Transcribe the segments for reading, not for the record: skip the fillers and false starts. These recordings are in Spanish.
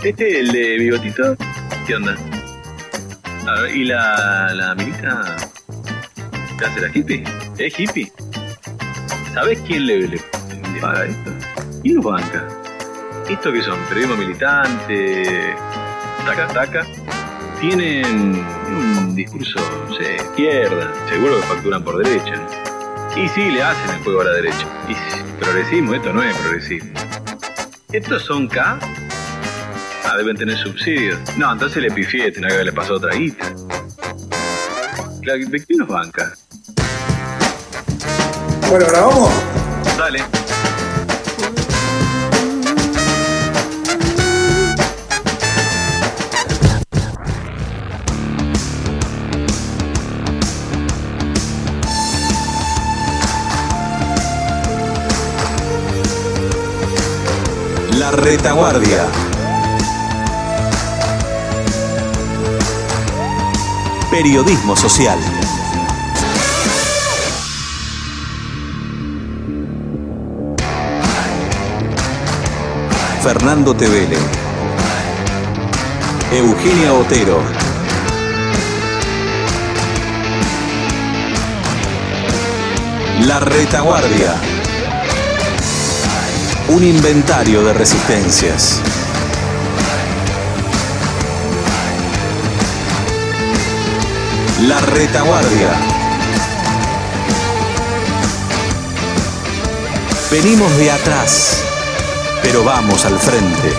El de bigotito, ¿qué onda? A ver, ¿y la minita? ¿Qué hace la hippie? ¿Es hippie? ¿Sabés quién le paga esto? ¿Quién lo banca? ¿Esto qué son? ¿Periodismo militante? ¿Taca? Tienen un discurso, no sé, izquierda. Seguro que facturan por derecha. Y sí, le hacen el juego a la derecha. Y progresismo, esto no es progresismo. ¿Estos son K? Ah, deben tener subsidios. No, entonces le pifié, tenía que haberle pasado otra guita. Claro, ¿de quién nos banca? Bueno, ¿ahora vamos? Dale. La Retaguardia. Periodismo social. Fernando Tevele, Eugenia Otero, La Retaguardia. Un inventario de resistencias. La Retaguardia. Venimos de atrás, pero vamos al frente.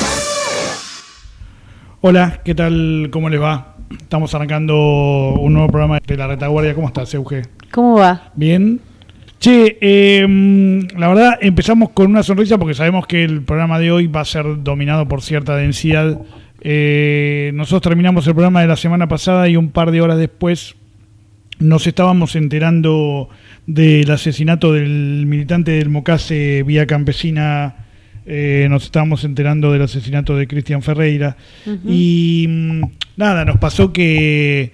Hola, ¿qué tal? ¿Cómo les va? Estamos arrancando un nuevo programa de La Retaguardia. ¿Cómo estás, Euge? ¿Cómo va? Bien. Che, la verdad empezamos con una sonrisa porque sabemos que el programa de hoy va a ser dominado por cierta densidad. Nosotros terminamos el programa de la semana pasada y un par de horas después nos estábamos enterando del asesinato del militante del Mocase Vía Campesina. Nos estábamos enterando del asesinato de Cristian Ferreira. Uh-huh. Y nada, nos pasó que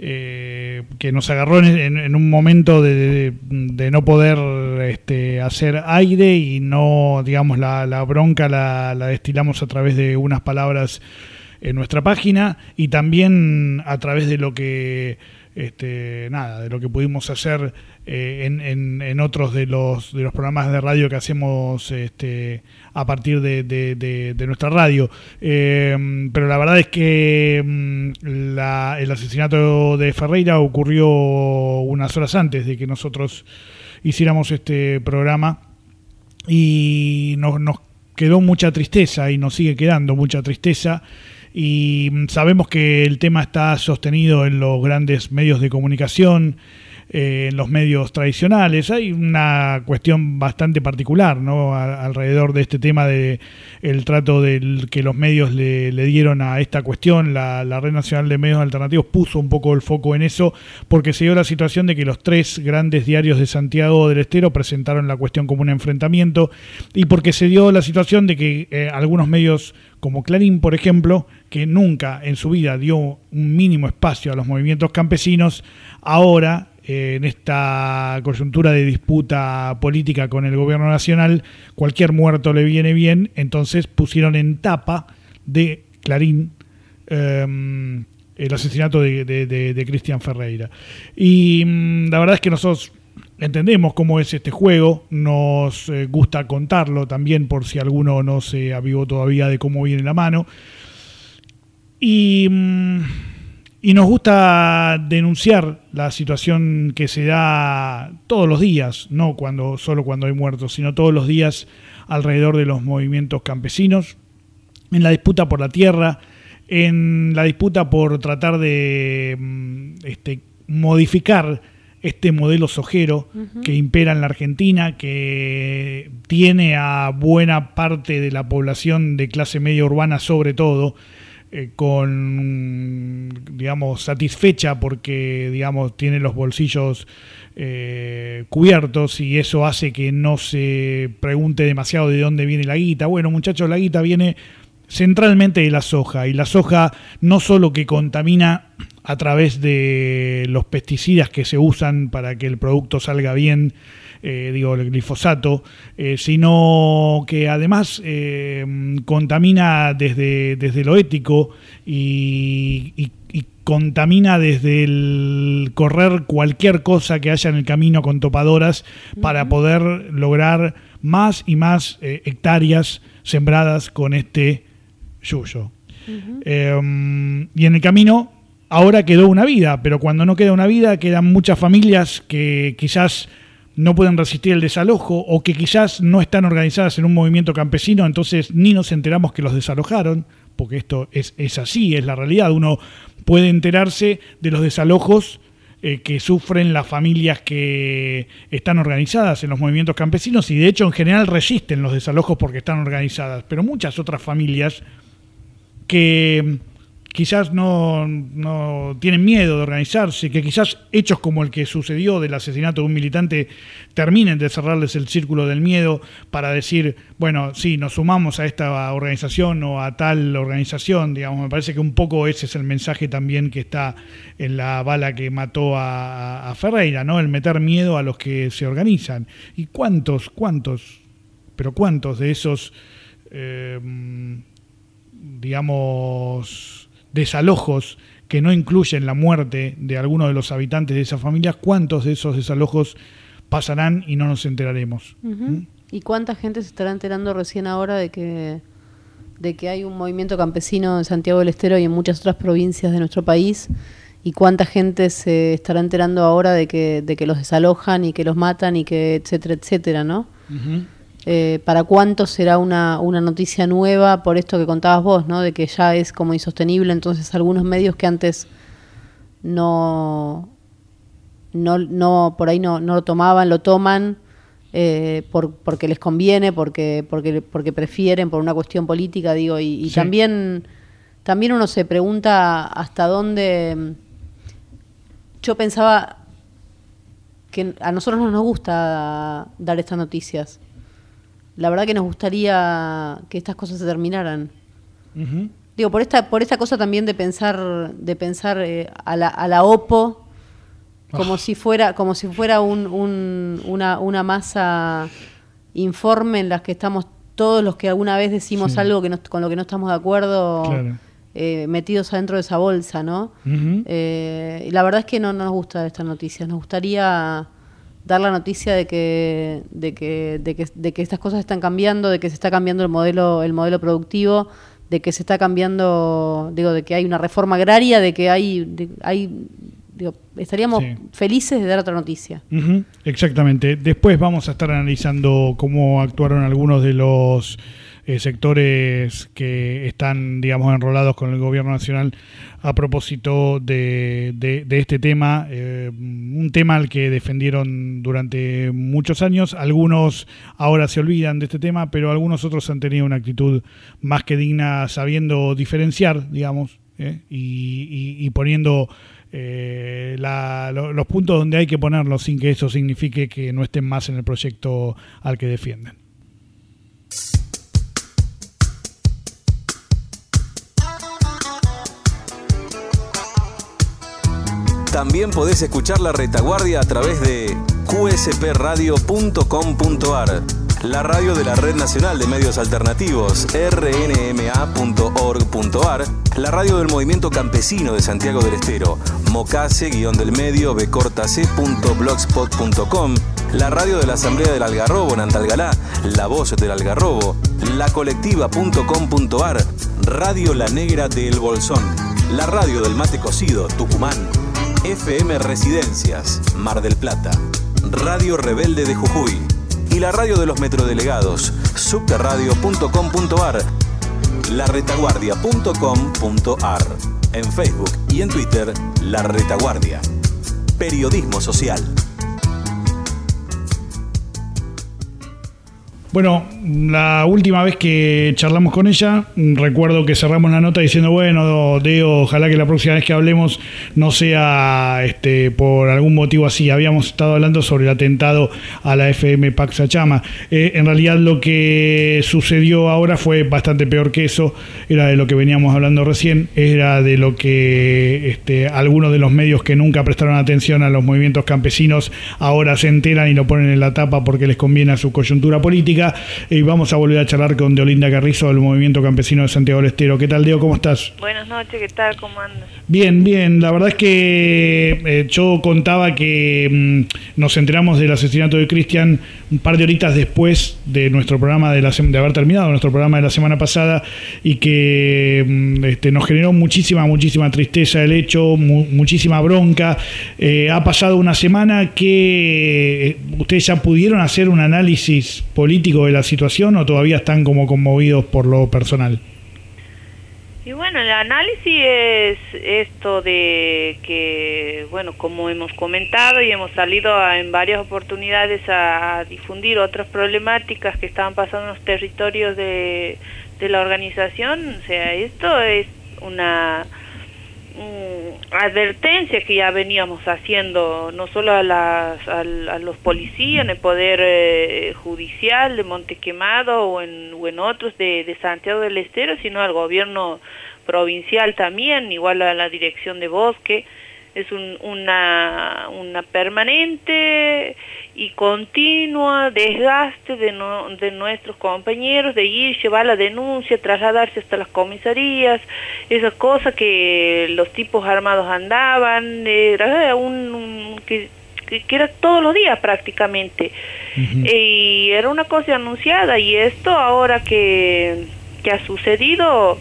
nos agarró en un momento de no poder hacer aire y no, digamos, la bronca la destilamos a través de unas palabras en nuestra página y también a través de lo que de lo que pudimos hacer en otros de los programas de radio que hacemos a partir de nuestra radio. Pero la verdad es que el asesinato de Ferreira ocurrió unas horas antes de que nosotros hiciéramos este programa y nos quedó mucha tristeza y nos sigue quedando mucha tristeza. Y sabemos que el tema está sostenido en los grandes medios de comunicación, en los medios tradicionales. Hay una cuestión bastante particular, ¿no?, alrededor de este tema de el trato que los medios le dieron a esta cuestión. La Red Nacional de Medios Alternativos puso un poco el foco en eso porque se dio la situación de que los 3 grandes diarios de Santiago del Estero presentaron la cuestión como un enfrentamiento y porque se dio la situación de que algunos medios como Clarín, por ejemplo, que nunca en su vida dio un mínimo espacio a los movimientos campesinos, ahora, en esta coyuntura de disputa política con el gobierno nacional, cualquier muerto le viene bien, entonces pusieron en tapa de Clarín el asesinato de Cristian Ferreira. Y la verdad es que nosotros entendemos cómo es este juego, nos gusta contarlo también por si alguno no se avivó todavía de cómo viene la mano. Y nos gusta denunciar la situación que se da todos los días, no solo cuando hay muertos, sino todos los días alrededor de los movimientos campesinos, en la disputa por la tierra, en la disputa por tratar de modificar este modelo sojero que impera en la Argentina, que tiene a buena parte de la población de clase media urbana sobre todo, satisfecha porque, tiene los bolsillos cubiertos y eso hace que no se pregunte demasiado de dónde viene la guita. Bueno, muchachos, la guita viene centralmente de la soja, y la soja no solo que contamina a través de los pesticidas que se usan para que el producto salga bien el glifosato, sino que además contamina desde lo ético y contamina desde el correr cualquier cosa que haya en el camino con topadoras para poder lograr más y más hectáreas sembradas con este yuyo. Y en el camino ahora quedó una vida, pero cuando no queda una vida quedan muchas familias que quizás no pueden resistir el desalojo o que quizás no están organizadas en un movimiento campesino, entonces ni nos enteramos que los desalojaron, porque esto es así, es la realidad. Uno puede enterarse de los desalojos que sufren las familias que están organizadas en los movimientos campesinos y de hecho en general resisten los desalojos porque están organizadas, pero muchas otras familias que quizás no tienen miedo de organizarse, que quizás hechos como el que sucedió del asesinato de un militante terminen de cerrarles el círculo del miedo para decir, bueno, sí, nos sumamos a esta organización o a tal organización, digamos. Me parece que un poco ese es el mensaje también que está en la bala que mató a Ferreira, ¿no? El meter miedo a los que se organizan. ¿Y cuántos de esos, desalojos que no incluyen la muerte de alguno de los habitantes de esas familias, cuántos de esos desalojos pasarán y no nos enteraremos? ¿Y cuánta gente se estará enterando recién ahora de que hay un movimiento campesino en Santiago del Estero y en muchas otras provincias de nuestro país? ¿Y cuánta gente se estará enterando ahora de que los desalojan y que los matan y que etcétera, etcétera, ¿no? ¿Para cuánto será una noticia nueva por esto que contabas vos, ¿no? De que ya es como insostenible, entonces algunos medios que antes no por ahí no lo tomaban, lo toman porque les conviene, porque prefieren, por una cuestión política, digo, y sí. También uno se pregunta hasta dónde. Yo pensaba que a nosotros no nos gusta dar estas noticias. La verdad que nos gustaría que estas cosas se terminaran. Digo, por esta cosa también de pensar a la OPO como si fuera una masa informe en la que estamos todos los que alguna vez decimos algo con lo que no estamos de acuerdo, claro. Metidos adentro de esa bolsa, ¿no? Y la verdad es que no nos gusta dar estas noticias. Nos gustaría dar la noticia de que estas cosas están cambiando, de que se está cambiando el modelo productivo, de que se está cambiando, de que hay una reforma agraria, de que estaríamos felices de dar otra noticia. Exactamente. Después vamos a estar analizando cómo actuaron algunos de los sectores que están, digamos, enrolados con el gobierno nacional a propósito de este tema, un tema al que defendieron durante muchos años. Algunos ahora se olvidan de este tema, pero algunos otros han tenido una actitud más que digna, sabiendo diferenciar, digamos, y poniendo los puntos donde hay que ponerlos sin que eso signifique que no estén más en el proyecto al que defienden. También podés escuchar La Retaguardia a través de qspradio.com.ar, la radio de la Red Nacional de Medios Alternativos, rnma.org.ar, la radio del Movimiento Campesino de Santiago del Estero, mocase-del-medio bcortacé.blogspot.com, la radio de la Asamblea del Algarrobo en Antalgalá, La Voz del Algarrobo, lacolectiva.com.ar, Radio La Negra de El Bolsón, la radio del Mate Cocido, Tucumán, FM Residencias, Mar del Plata, Radio Rebelde de Jujuy y la radio de los metrodelegados, subterradio.com.ar, laretaguardia.com.ar, en Facebook y en Twitter, La Retaguardia. Periodismo social. Bueno, la última vez que charlamos con ella, recuerdo que cerramos la nota diciendo, bueno, Deo, ojalá que la próxima vez que hablemos no sea por algún motivo así. Habíamos estado hablando sobre el atentado a la FM Pax Achama. En realidad lo que sucedió ahora fue bastante peor que eso. Era de lo que veníamos hablando recién, era de lo que algunos de los medios que nunca prestaron atención a los movimientos campesinos ahora se enteran y lo ponen en la tapa porque les conviene a su coyuntura política. Y vamos a volver a charlar con Deolinda Carrizo del Movimiento Campesino de Santiago del Estero. ¿Qué tal, Deo? ¿Cómo estás? Buenas noches, ¿qué tal? ¿Cómo andas? Bien, bien. La verdad es que yo contaba que nos enteramos del asesinato de Cristian un par de horitas después de nuestro programa de haber terminado nuestro programa de la semana pasada, y que nos generó muchísima tristeza el hecho, muchísima bronca. Ha pasado una semana. Que ¿ustedes ya pudieron hacer un análisis político de la situación o todavía están como conmovidos por lo personal? Y bueno, el análisis es esto de que, bueno, como hemos comentado y hemos salido en varias oportunidades a difundir otras problemáticas que estaban pasando en los territorios de la organización. O sea, esto es una advertencia que ya veníamos haciendo, no solo a los policías en el Poder Judicial de Montequemado o en otros de Santiago del Estero, sino al gobierno provincial también, igual a la Dirección de Bosque. Es una permanente y continua desgaste de nuestros compañeros, de ir, llevar la denuncia, trasladarse hasta las comisarías, esas cosas que los tipos armados andaban, era que era todos los días prácticamente. Uh-huh. Y era una cosa anunciada, y esto ahora que ha sucedido,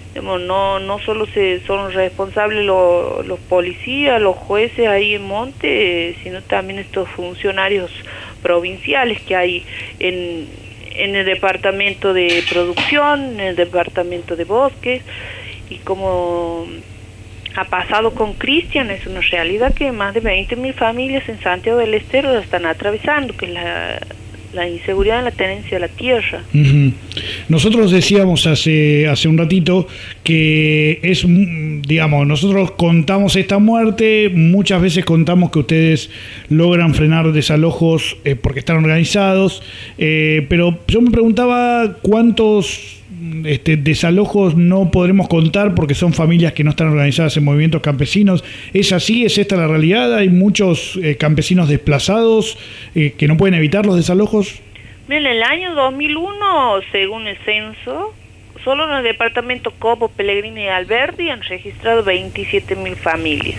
no solo son responsables los policías, los jueces ahí en Monte, sino también estos funcionarios provinciales que hay en el departamento de producción, en el departamento de bosques. Y como ha pasado con Cristian, es una realidad que más de 20.000 familias en Santiago del Estero la están atravesando, que es la inseguridad en la tenencia de la tierra. Uh-huh. Nosotros decíamos hace un ratito que es, digamos, nosotros contamos esta muerte, muchas veces contamos que ustedes logran frenar desalojos porque están organizados, pero yo me preguntaba cuántos desalojos no podremos contar porque son familias que no están organizadas en movimientos campesinos. ¿Es así? ¿Es esta la realidad? ¿Hay muchos campesinos desplazados que no pueden evitar los desalojos? En el año 2001, según el censo, solo en el departamento Copo, Pellegrini y Alberdi han registrado 27.000 familias.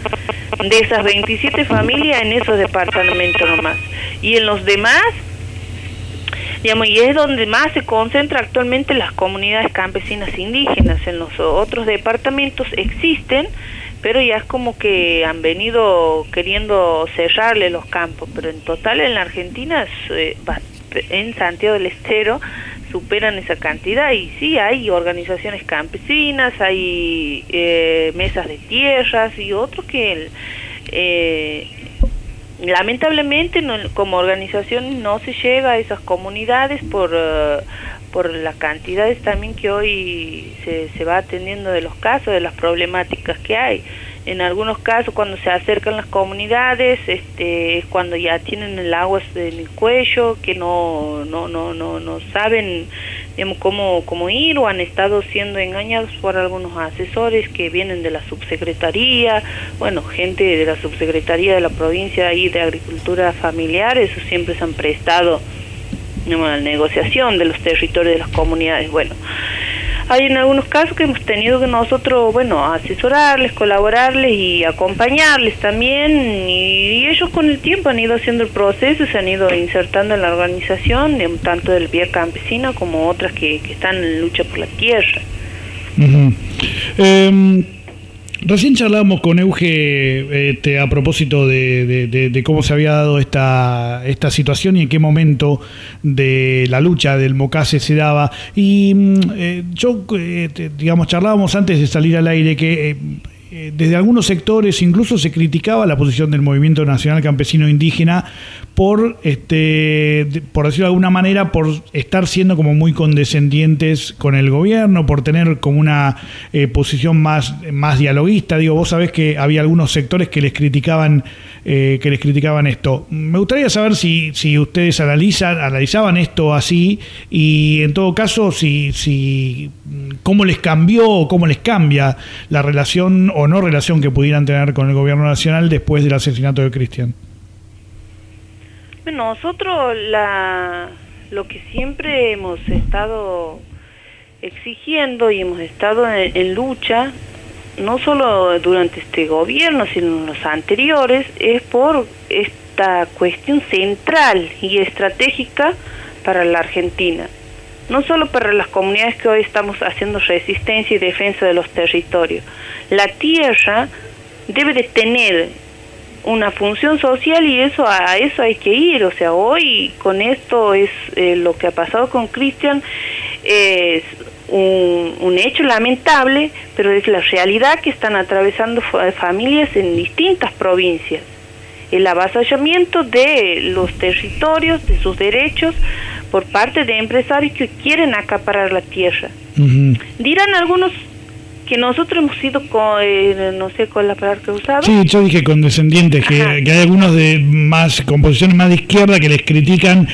De esas 27 familias en esos departamentos nomás. Y en los demás, digamos, y es donde más se concentra actualmente las comunidades campesinas indígenas. En los otros departamentos existen, pero ya es como que han venido queriendo cerrarle los campos. Pero en total en la Argentina, en Santiago del Estero, superan esa cantidad. Y sí, hay organizaciones campesinas, hay mesas de tierras y otros que lamentablemente como organización no se llega a esas comunidades por las cantidades también que hoy se va atendiendo de los casos, de las problemáticas que hay. En algunos casos, cuando se acercan las comunidades, es cuando ya tienen el agua en el cuello, que no saben, digamos, cómo ir, o han estado siendo engañados por algunos asesores que vienen de la subsecretaría, bueno, gente de la subsecretaría de la provincia y de agricultura familiar. Eso siempre se han prestado, digamos, a la negociación de los territorios de las comunidades. Bueno, hay en algunos casos que hemos tenido que nosotros, bueno, asesorarles, colaborarles y acompañarles también, y ellos con el tiempo han ido haciendo el proceso, se han ido insertando en la organización, tanto del Vía Campesina como otras que están en lucha por la tierra. Uh-huh. Recién charlábamos con Euge a propósito de cómo se había dado esta situación y en qué momento de la lucha del Mocase se daba. Y yo, digamos, charlábamos antes de salir al aire que desde algunos sectores incluso se criticaba la posición del Movimiento Nacional Campesino Indígena por decirlo de alguna manera, por estar siendo como muy condescendientes con el gobierno, por tener como una posición más dialoguista. Digo, vos sabés que había algunos sectores que les criticaban esto. Me gustaría saber si ustedes analizaban esto así, y en todo caso si cómo les cambió o cómo les cambia la relación o no relación que pudieran tener con el gobierno nacional después del asesinato de Cristian. Bueno, nosotros lo que siempre hemos estado exigiendo y hemos estado en lucha, no solo durante este gobierno, sino en los anteriores, es por esta cuestión central y estratégica para la Argentina. No solo para las comunidades que hoy estamos haciendo resistencia y defensa de los territorios. La tierra debe de tener una función social y a eso hay que ir. O sea, hoy con esto es lo que ha pasado con Cristian, es un hecho lamentable, pero es la realidad que están atravesando familias en distintas provincias. El avasallamiento de los territorios, de sus derechos, por parte de empresarios que quieren acaparar la tierra. Uh-huh. Dirán algunos que nosotros hemos sido, no sé cuál es la palabra que he usado. Sí, yo dije condescendientes, que hay algunos con posiciones más de izquierda que les critican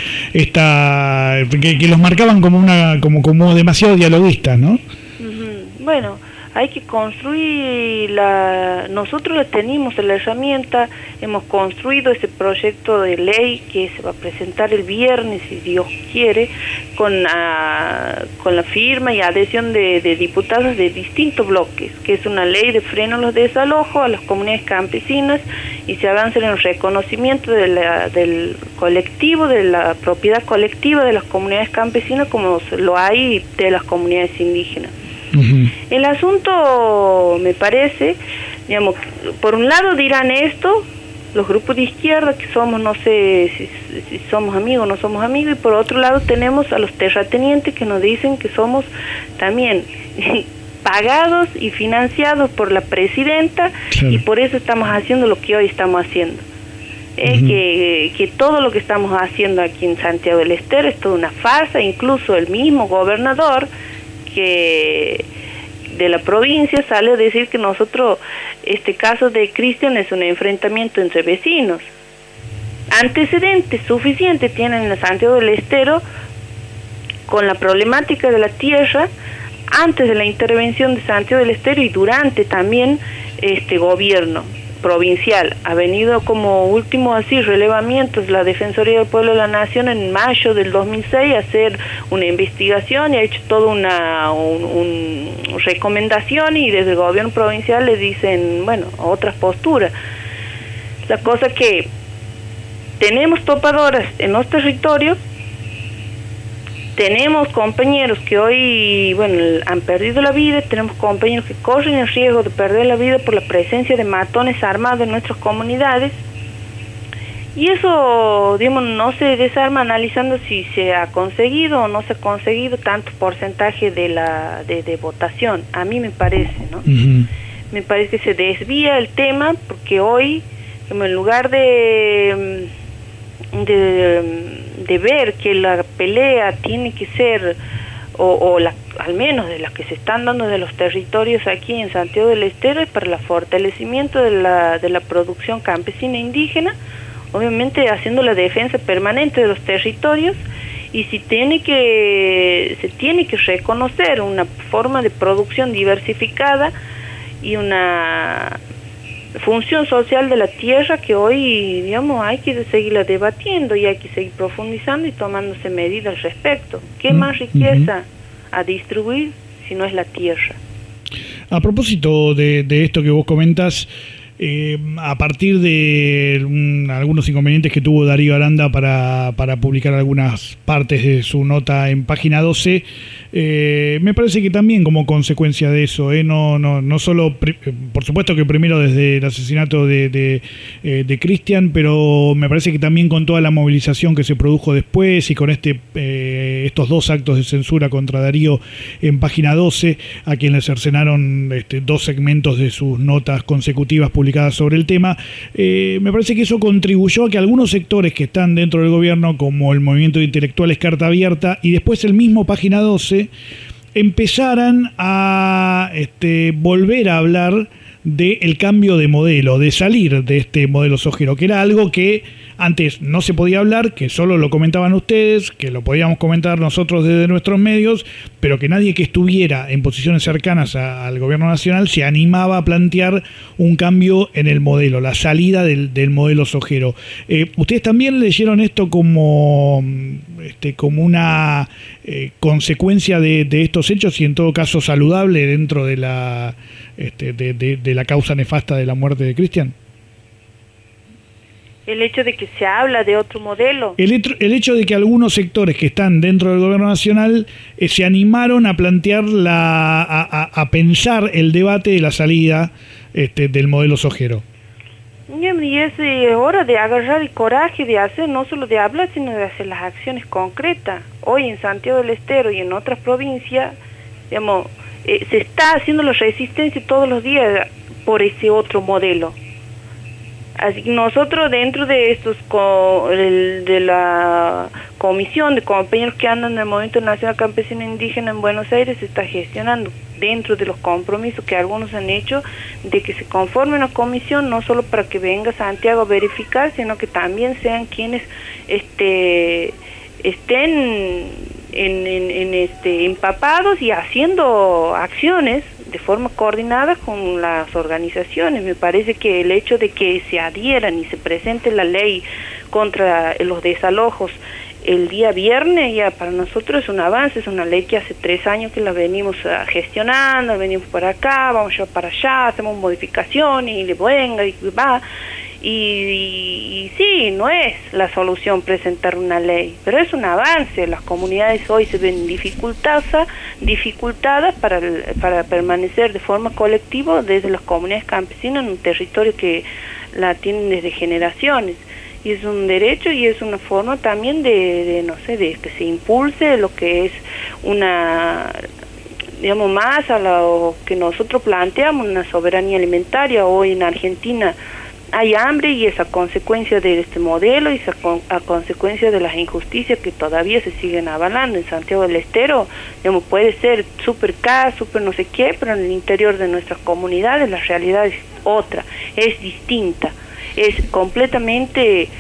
que los marcaban como demasiado dialoguistas, ¿no? Uh-huh. Bueno, hay que construir nosotros tenemos la herramienta, hemos construido ese proyecto de ley que se va a presentar el viernes, si Dios quiere, con la firma y adhesión de diputados de distintos bloques, que es una ley de freno a los desalojos a las comunidades campesinas, y se avanza en el reconocimiento del colectivo, de la propiedad colectiva de las comunidades campesinas, como lo hay de las comunidades indígenas. Uh-huh. El asunto, me parece, digamos, por un lado dirán esto los grupos de izquierda, que somos, no sé si somos amigos o no somos amigos, y por otro lado tenemos a los terratenientes que nos dicen que somos también pagados y financiados por la presidenta, sí, y por eso estamos haciendo lo que hoy estamos haciendo. Uh-huh. Que todo lo que estamos haciendo aquí en Santiago del Estero es toda una farsa. Incluso el mismo gobernador de la provincia sale a decir que nosotros, este caso de Cristian es un enfrentamiento entre vecinos. Antecedentes suficientes tienen en Santiago del Estero con la problemática de la tierra antes de la intervención de Santiago del Estero y durante también este gobierno provincial. Ha venido como último relevamientos la Defensoría del Pueblo de la Nación en mayo del 2006 a hacer una investigación y ha hecho toda una recomendación, y desde el gobierno provincial le dicen, bueno, otras posturas. La cosa que tenemos topadoras en los territorios, tenemos compañeros que hoy, han perdido la vida, tenemos compañeros que corren el riesgo de perder la vida por la presencia de matones armados en nuestras comunidades, y eso, digamos, no se desarma analizando si se ha conseguido o no se ha conseguido tanto porcentaje de votación. A mí me parece, ¿no? Uh-huh. Me parece que se desvía el tema, porque hoy, en lugar de ver que la pelea tiene que ser, al menos de las que se están dando de los territorios aquí en Santiago del Estero, es para el fortalecimiento de la producción campesina indígena, obviamente haciendo la defensa permanente de los territorios, y se tiene que reconocer una forma de producción diversificada y una función social de la tierra que hoy, digamos, hay que seguirla debatiendo y hay que seguir profundizando y tomándose medidas al respecto. ¿Qué más riqueza a distribuir si no es la tierra? A propósito de esto que vos comentas, a partir de algunos inconvenientes que tuvo Darío Aranda para publicar algunas partes de su nota en Página 12, Me parece que también como consecuencia de eso, no solo, por supuesto que primero desde el asesinato de Cristian, pero me parece que también con toda la movilización que se produjo después y con estos 2 actos de censura contra Darío en Página 12, a quien le cercenaron 2 segmentos de sus notas consecutivas publicadas sobre el tema, me parece que eso contribuyó a que algunos sectores que están dentro del gobierno, como el movimiento de intelectuales Carta Abierta y después el mismo Página 12, empezaran a volver a hablar del cambio de modelo, de salir de este modelo sojero, que era algo que antes no se podía hablar, que solo lo comentaban ustedes, que lo podíamos comentar nosotros desde nuestros medios, pero que nadie que estuviera en posiciones cercanas al gobierno nacional se animaba a plantear un cambio en el modelo, la salida del modelo sojero. ¿Ustedes también leyeron esto como una consecuencia de estos hechos y en todo caso saludable dentro de la causa nefasta de la muerte de Cristian? El hecho de que se habla de otro modelo. El hecho de que algunos sectores que están dentro del gobierno nacional se animaron a plantear a pensar el debate de la salida del modelo sojero. Y es hora de agarrar el coraje de hacer, no solo de hablar, sino de hacer las acciones concretas. Hoy en Santiago del Estero y en otras provincias, digamos, se está haciendo la resistencia todos los días por ese otro modelo. Así que nosotros dentro de estos de la comisión de compañeros que andan en el Movimiento Nacional Campesino Indígena en Buenos Aires se está gestionando dentro de los compromisos que algunos han hecho de que se conforme una comisión no solo para que venga Santiago a verificar, sino que también sean quienes estén empapados y haciendo acciones de forma coordinada con las organizaciones. Me parece que el hecho de que se adhieran y se presente la ley contra los desalojos el día viernes ya para nosotros es un avance, es una ley que hace 3 años que la venimos gestionando, venimos para acá, vamos ya para allá, hacemos modificaciones y le venga y va. Y sí, no es la solución presentar una ley, pero es un avance. Las comunidades hoy se ven dificultadas para permanecer de forma colectiva desde las comunidades campesinas en un territorio que la tienen desde generaciones. Y es un derecho y es una forma también de que se impulse lo que es una, digamos, más a lo que nosotros planteamos, una soberanía alimentaria. Hoy en Argentina hay hambre y es a consecuencia de este modelo y es a consecuencia de las injusticias que todavía se siguen avalando. En Santiago del Estero, digamos, puede ser súper K, súper no sé qué, pero en el interior de nuestras comunidades la realidad es otra, es distinta. Es completamente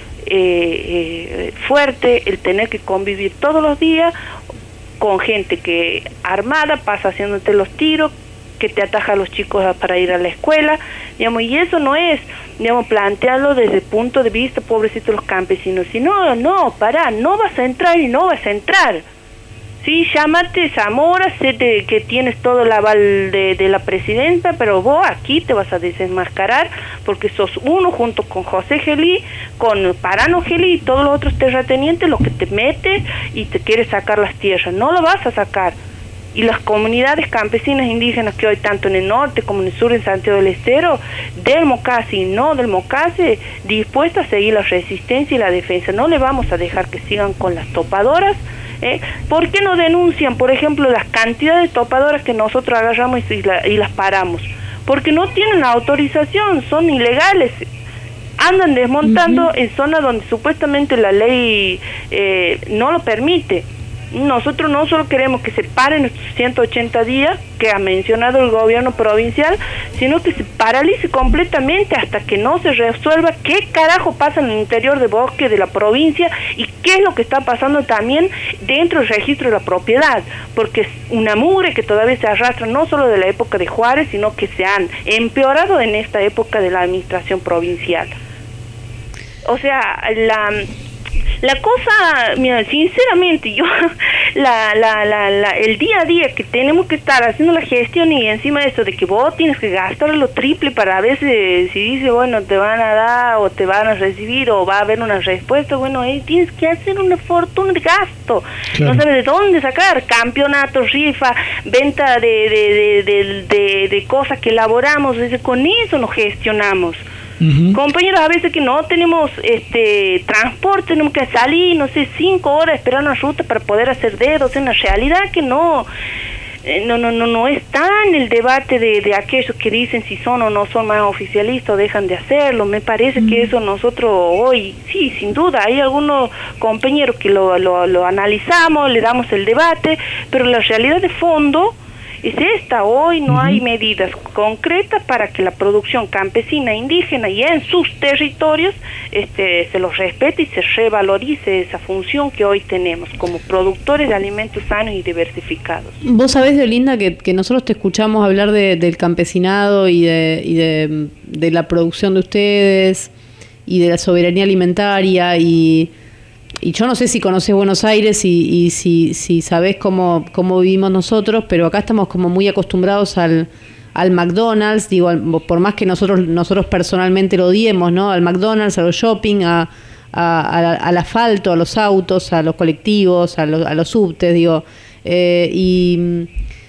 fuerte el tener que convivir todos los días con gente que armada pasa haciéndote los tiros, que te ataja a los chicos para ir a la escuela, digamos, y eso no es, digamos, plantearlo desde el punto de vista, pobrecitos los campesinos, sino, no, vas a entrar y no vas a entrar. Sí, llámate Zamora, sé que tienes todo el aval de la presidenta, pero vos aquí te vas a desenmascarar porque sos uno junto con José Gelí, con Parano Gelí y todos los otros terratenientes, lo que te mete y te quiere sacar las tierras. No lo vas a sacar. Y las comunidades campesinas indígenas que hoy tanto en el norte como en el sur, en Santiago del Estero, del Mocasi y no del Mocasi, dispuestas a seguir la resistencia y la defensa. No le vamos a dejar que sigan con las topadoras. ¿Por qué no denuncian, por ejemplo, las cantidades de topadoras que nosotros agarramos y las paramos? Porque no tienen autorización, son ilegales. Andan desmontando en zonas donde supuestamente la ley no lo permite. Nosotros no solo queremos que se paren estos 180 días que ha mencionado el gobierno provincial, sino que se paralice completamente hasta que no se resuelva qué carajo pasa en el interior del bosque de la provincia y qué es lo que está pasando también dentro del registro de la propiedad, porque es una mugre que todavía se arrastra no solo de la época de Juárez, sino que se han empeorado en esta época de la administración provincial. O sea, La cosa, mira, sinceramente, yo, el día a día que tenemos que estar haciendo la gestión y encima de eso de que vos tienes que gastar lo triple para a veces, si dice, bueno, te van a dar o te van a recibir o va a haber una respuesta, bueno, tienes que hacer una fortuna de gasto. Claro. No sabes de dónde sacar, campeonato, rifa, venta de cosas que elaboramos, con eso nos gestionamos. Compañeros, a veces que no tenemos transporte, tenemos que salir, no sé, 5 horas esperar una ruta para poder hacer dedos, en la realidad que no está en el debate de aquellos que dicen si son o no son más oficialistas o dejan de hacerlo. Me parece que eso nosotros hoy, sí, sin duda, hay algunos compañeros que lo analizamos, le damos el debate, pero la realidad de fondo es esta. Hoy no hay medidas concretas para que la producción campesina indígena y en sus territorios se los respete y se revalorice esa función que hoy tenemos como productores de alimentos sanos y diversificados. Vos sabés, Deolinda, que nosotros te escuchamos hablar del campesinado y de la producción de ustedes y de la soberanía alimentaria y yo no sé si conocés Buenos Aires y si sabés cómo vivimos nosotros, pero acá estamos como muy acostumbrados al McDonald's, digo, por más que nosotros personalmente lo odiemos, ¿no? Al McDonald's, a los shopping, al asfalto, a los autos, a los colectivos, a los subtes, digo, y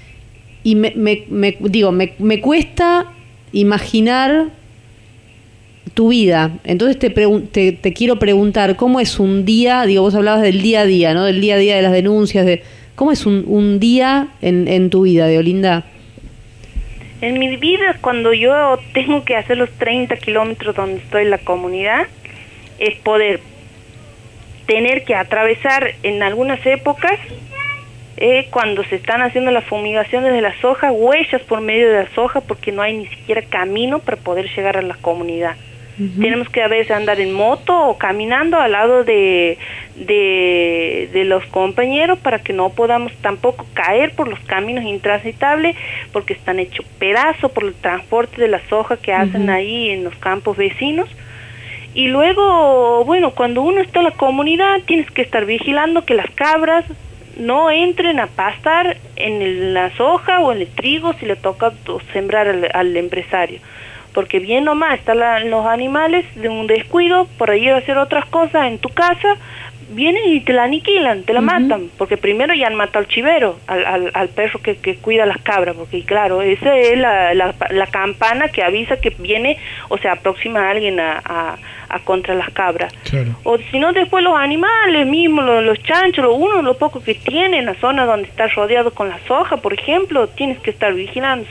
me cuesta imaginar tu vida. Entonces te quiero preguntar, ¿cómo es un día? Digo, vos hablabas del día a día, ¿no? Del día a día de las denuncias, ¿cómo es un día en tu vida, Deolinda? En mi vida, cuando yo tengo que hacer los 30 kilómetros donde estoy en la comunidad, es poder tener que atravesar en algunas épocas, cuando se están haciendo las fumigaciones de la soja, huellas por medio de la soja, porque no hay ni siquiera camino para poder llegar a la comunidad. Tenemos que a veces andar en moto o caminando al lado de los compañeros para que no podamos tampoco caer por los caminos intransitables, porque están hechos pedazos por el transporte de la soja que hacen ahí en los campos vecinos. Y luego, bueno, cuando uno está en la comunidad tienes que estar vigilando que las cabras no entren a pastar en la soja o en el trigo si le toca sembrar al empresario. Porque bien o mal están los animales de un descuido, por ir a hacer otras cosas en tu casa, vienen y te la aniquilan, te la matan, porque primero ya han matado al chivero, al perro que cuida las cabras, porque claro, esa es la campana que avisa que viene o se aproxima a alguien a contra las cabras. Claro. O si no, después los animales mismos, los chanchos, lo poco que tienen en la zona donde estás rodeado con la soja, por ejemplo, tienes que estar vigilando.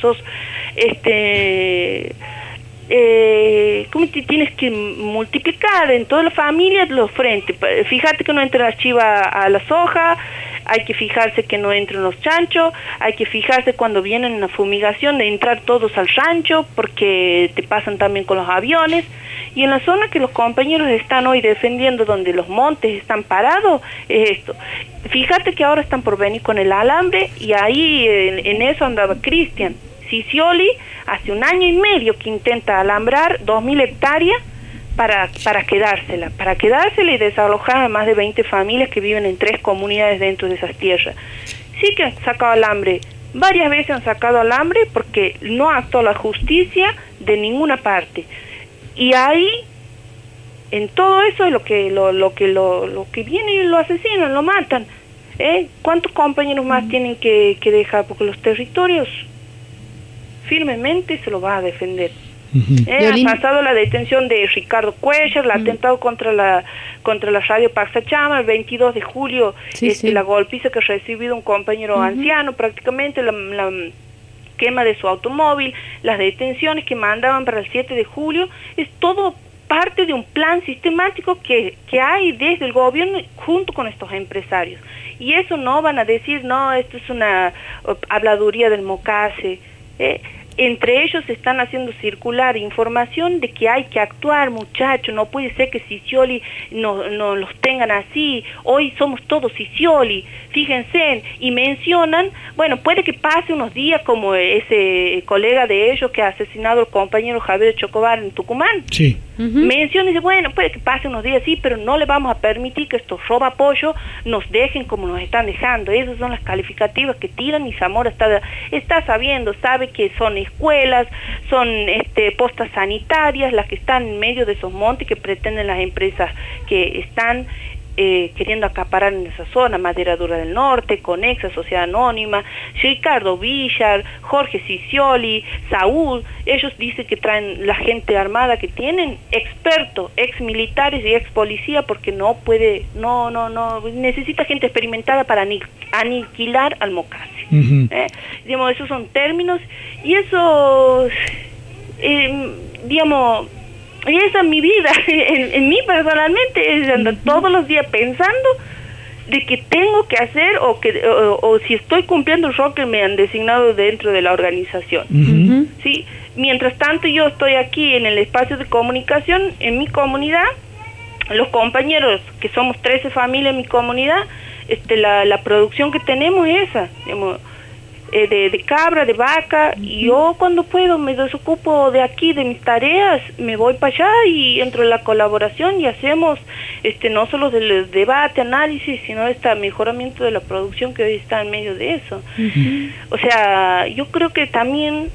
¿Cómo te tienes que multiplicar en toda la familia los frentes? Fíjate que no entre la chiva a la soja, hay que fijarse que no entren los chanchos, hay que fijarse cuando vienen en la fumigación de entrar todos al rancho, porque te pasan también con los aviones. Y en la zona que los compañeros están hoy defendiendo, donde los montes están parados, es esto. Fíjate que ahora están por venir con el alambre, y ahí en eso andaba Cristian Cicioli, hace 1 año y medio que intenta alambrar 2.000 hectáreas para quedársela y desalojar a más de 20 familias que viven en 3 comunidades dentro de esas tierras. Sí que han sacado alambre, varias veces han sacado alambre porque no actuó la justicia de ninguna parte. Y ahí, en todo eso es lo que viene y lo asesinan, lo matan. ¿Cuántos compañeros más tienen que dejar? Porque los territorios firmemente se lo va a defender. Ha pasado la detención de Ricardo Cuellar, el atentado contra la radio Paxachama, el 22 de julio, la golpiza que ha recibido un compañero anciano, prácticamente la quema de su automóvil, las detenciones que mandaban para el 7 de julio, es todo parte de un plan sistemático que hay desde el gobierno junto con estos empresarios. Y eso no van a decir, no, esto es una habladuría del Mocase. Entre ellos están haciendo circular información de que hay que actuar, muchachos. No puede ser que Cicioli no los tengan así. Hoy somos todos Cicioli. fíjense, y mencionan, bueno, puede que pase unos días como ese colega de ellos que ha asesinado al compañero Javier Chocobar en Tucumán. Sí. Menciona y dice, bueno, puede que pase unos días, sí, pero no le vamos a permitir que estos robapollos nos dejen como nos están dejando. Esas son las calificativas que tiran, y Zamora está sabiendo, sabe que son escuelas, son postas sanitarias las que están en medio de esos montes que pretenden las empresas que están queriendo acaparar en esa zona, Madera Dura del Norte, Conexa, Sociedad Anónima, Ricardo Villar, Jorge Cicioli, Saúl. Ellos dicen que traen la gente armada que tienen, expertos, ex militares y ex policía, porque no necesita gente experimentada para aniquilar al Mocasi. Digamos, esos son términos, y eso, digamos, y esa es mi vida. En mí personalmente es andar todos los días pensando de que tengo que hacer o si estoy cumpliendo el rol que me han designado dentro de la organización. ¿Sí? Mientras tanto, yo estoy aquí en el espacio de comunicación en mi comunidad. Los compañeros, que somos 13 familias en mi comunidad, la producción que tenemos es esa, digamos, de cabra, de vaca, y yo cuando puedo me desocupo de aquí, de mis tareas, me voy para allá y entro en la colaboración y hacemos no solo del debate, análisis, sino mejoramiento de la producción que hoy está en medio de eso. O sea, yo creo que también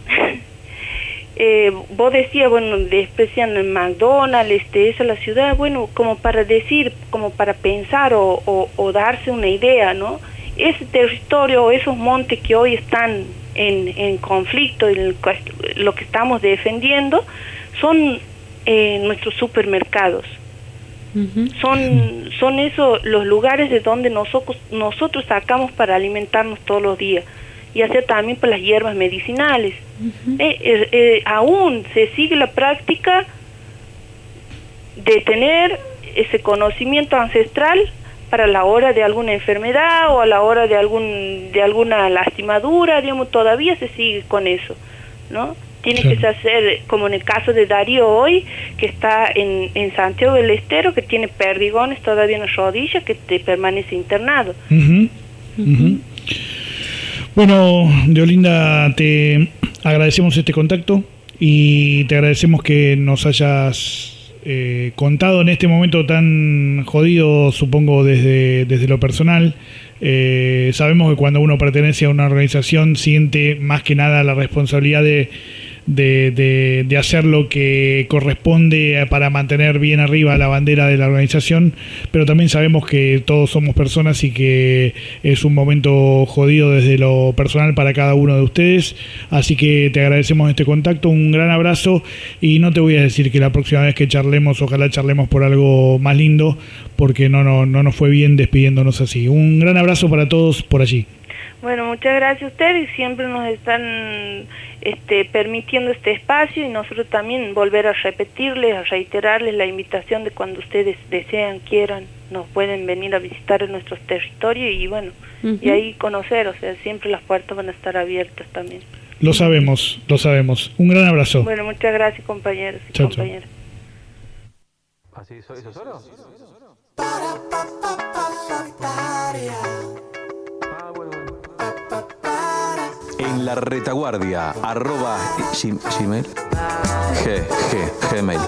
vos decías, bueno, desprecian el McDonald's, esa es la ciudad, bueno, como para decir, como para pensar o darse una idea, ¿no? Ese territorio, esos montes que hoy están en conflicto, lo que estamos defendiendo, son nuestros supermercados. Son esos los lugares de donde nosotros sacamos para alimentarnos todos los días, y hacer también por las hierbas medicinales. Aún se sigue la práctica de tener ese conocimiento ancestral para la hora de alguna enfermedad o a la hora de alguna lastimadura, digamos, todavía se sigue con eso, ¿no? Tiene que hacer, como en el caso de Darío hoy, que está en Santiago del Estero, que tiene perdigones todavía en las rodillas, que te permanece internado. Bueno, Deolinda, te agradecemos este contacto y te agradecemos que nos hayas contado en este momento tan jodido, supongo, desde lo personal. Sabemos que cuando uno pertenece a una organización siente más que nada la responsabilidad de hacer lo que corresponde para mantener bien arriba la bandera de la organización, pero también sabemos que todos somos personas y que es un momento jodido desde lo personal para cada uno de ustedes, así que te agradecemos este contacto, un gran abrazo, y no te voy a decir que la próxima vez que charlemos, ojalá charlemos por algo más lindo, porque no nos fue bien despidiéndonos así. Un gran abrazo para todos por allí. Bueno, muchas gracias a ustedes, siempre nos están permitiendo este espacio, y nosotros también volver a repetirles, a reiterarles la invitación de cuando ustedes desean, quieran, nos pueden venir a visitar en nuestros territorios y bueno, y ahí conocer, o sea, siempre las puertas van a estar abiertas también. Lo sabemos. Un gran abrazo. Bueno, muchas gracias, compañeros y compañeras. ¿Así soy eso solo? En la retaguardia @gmail gmail.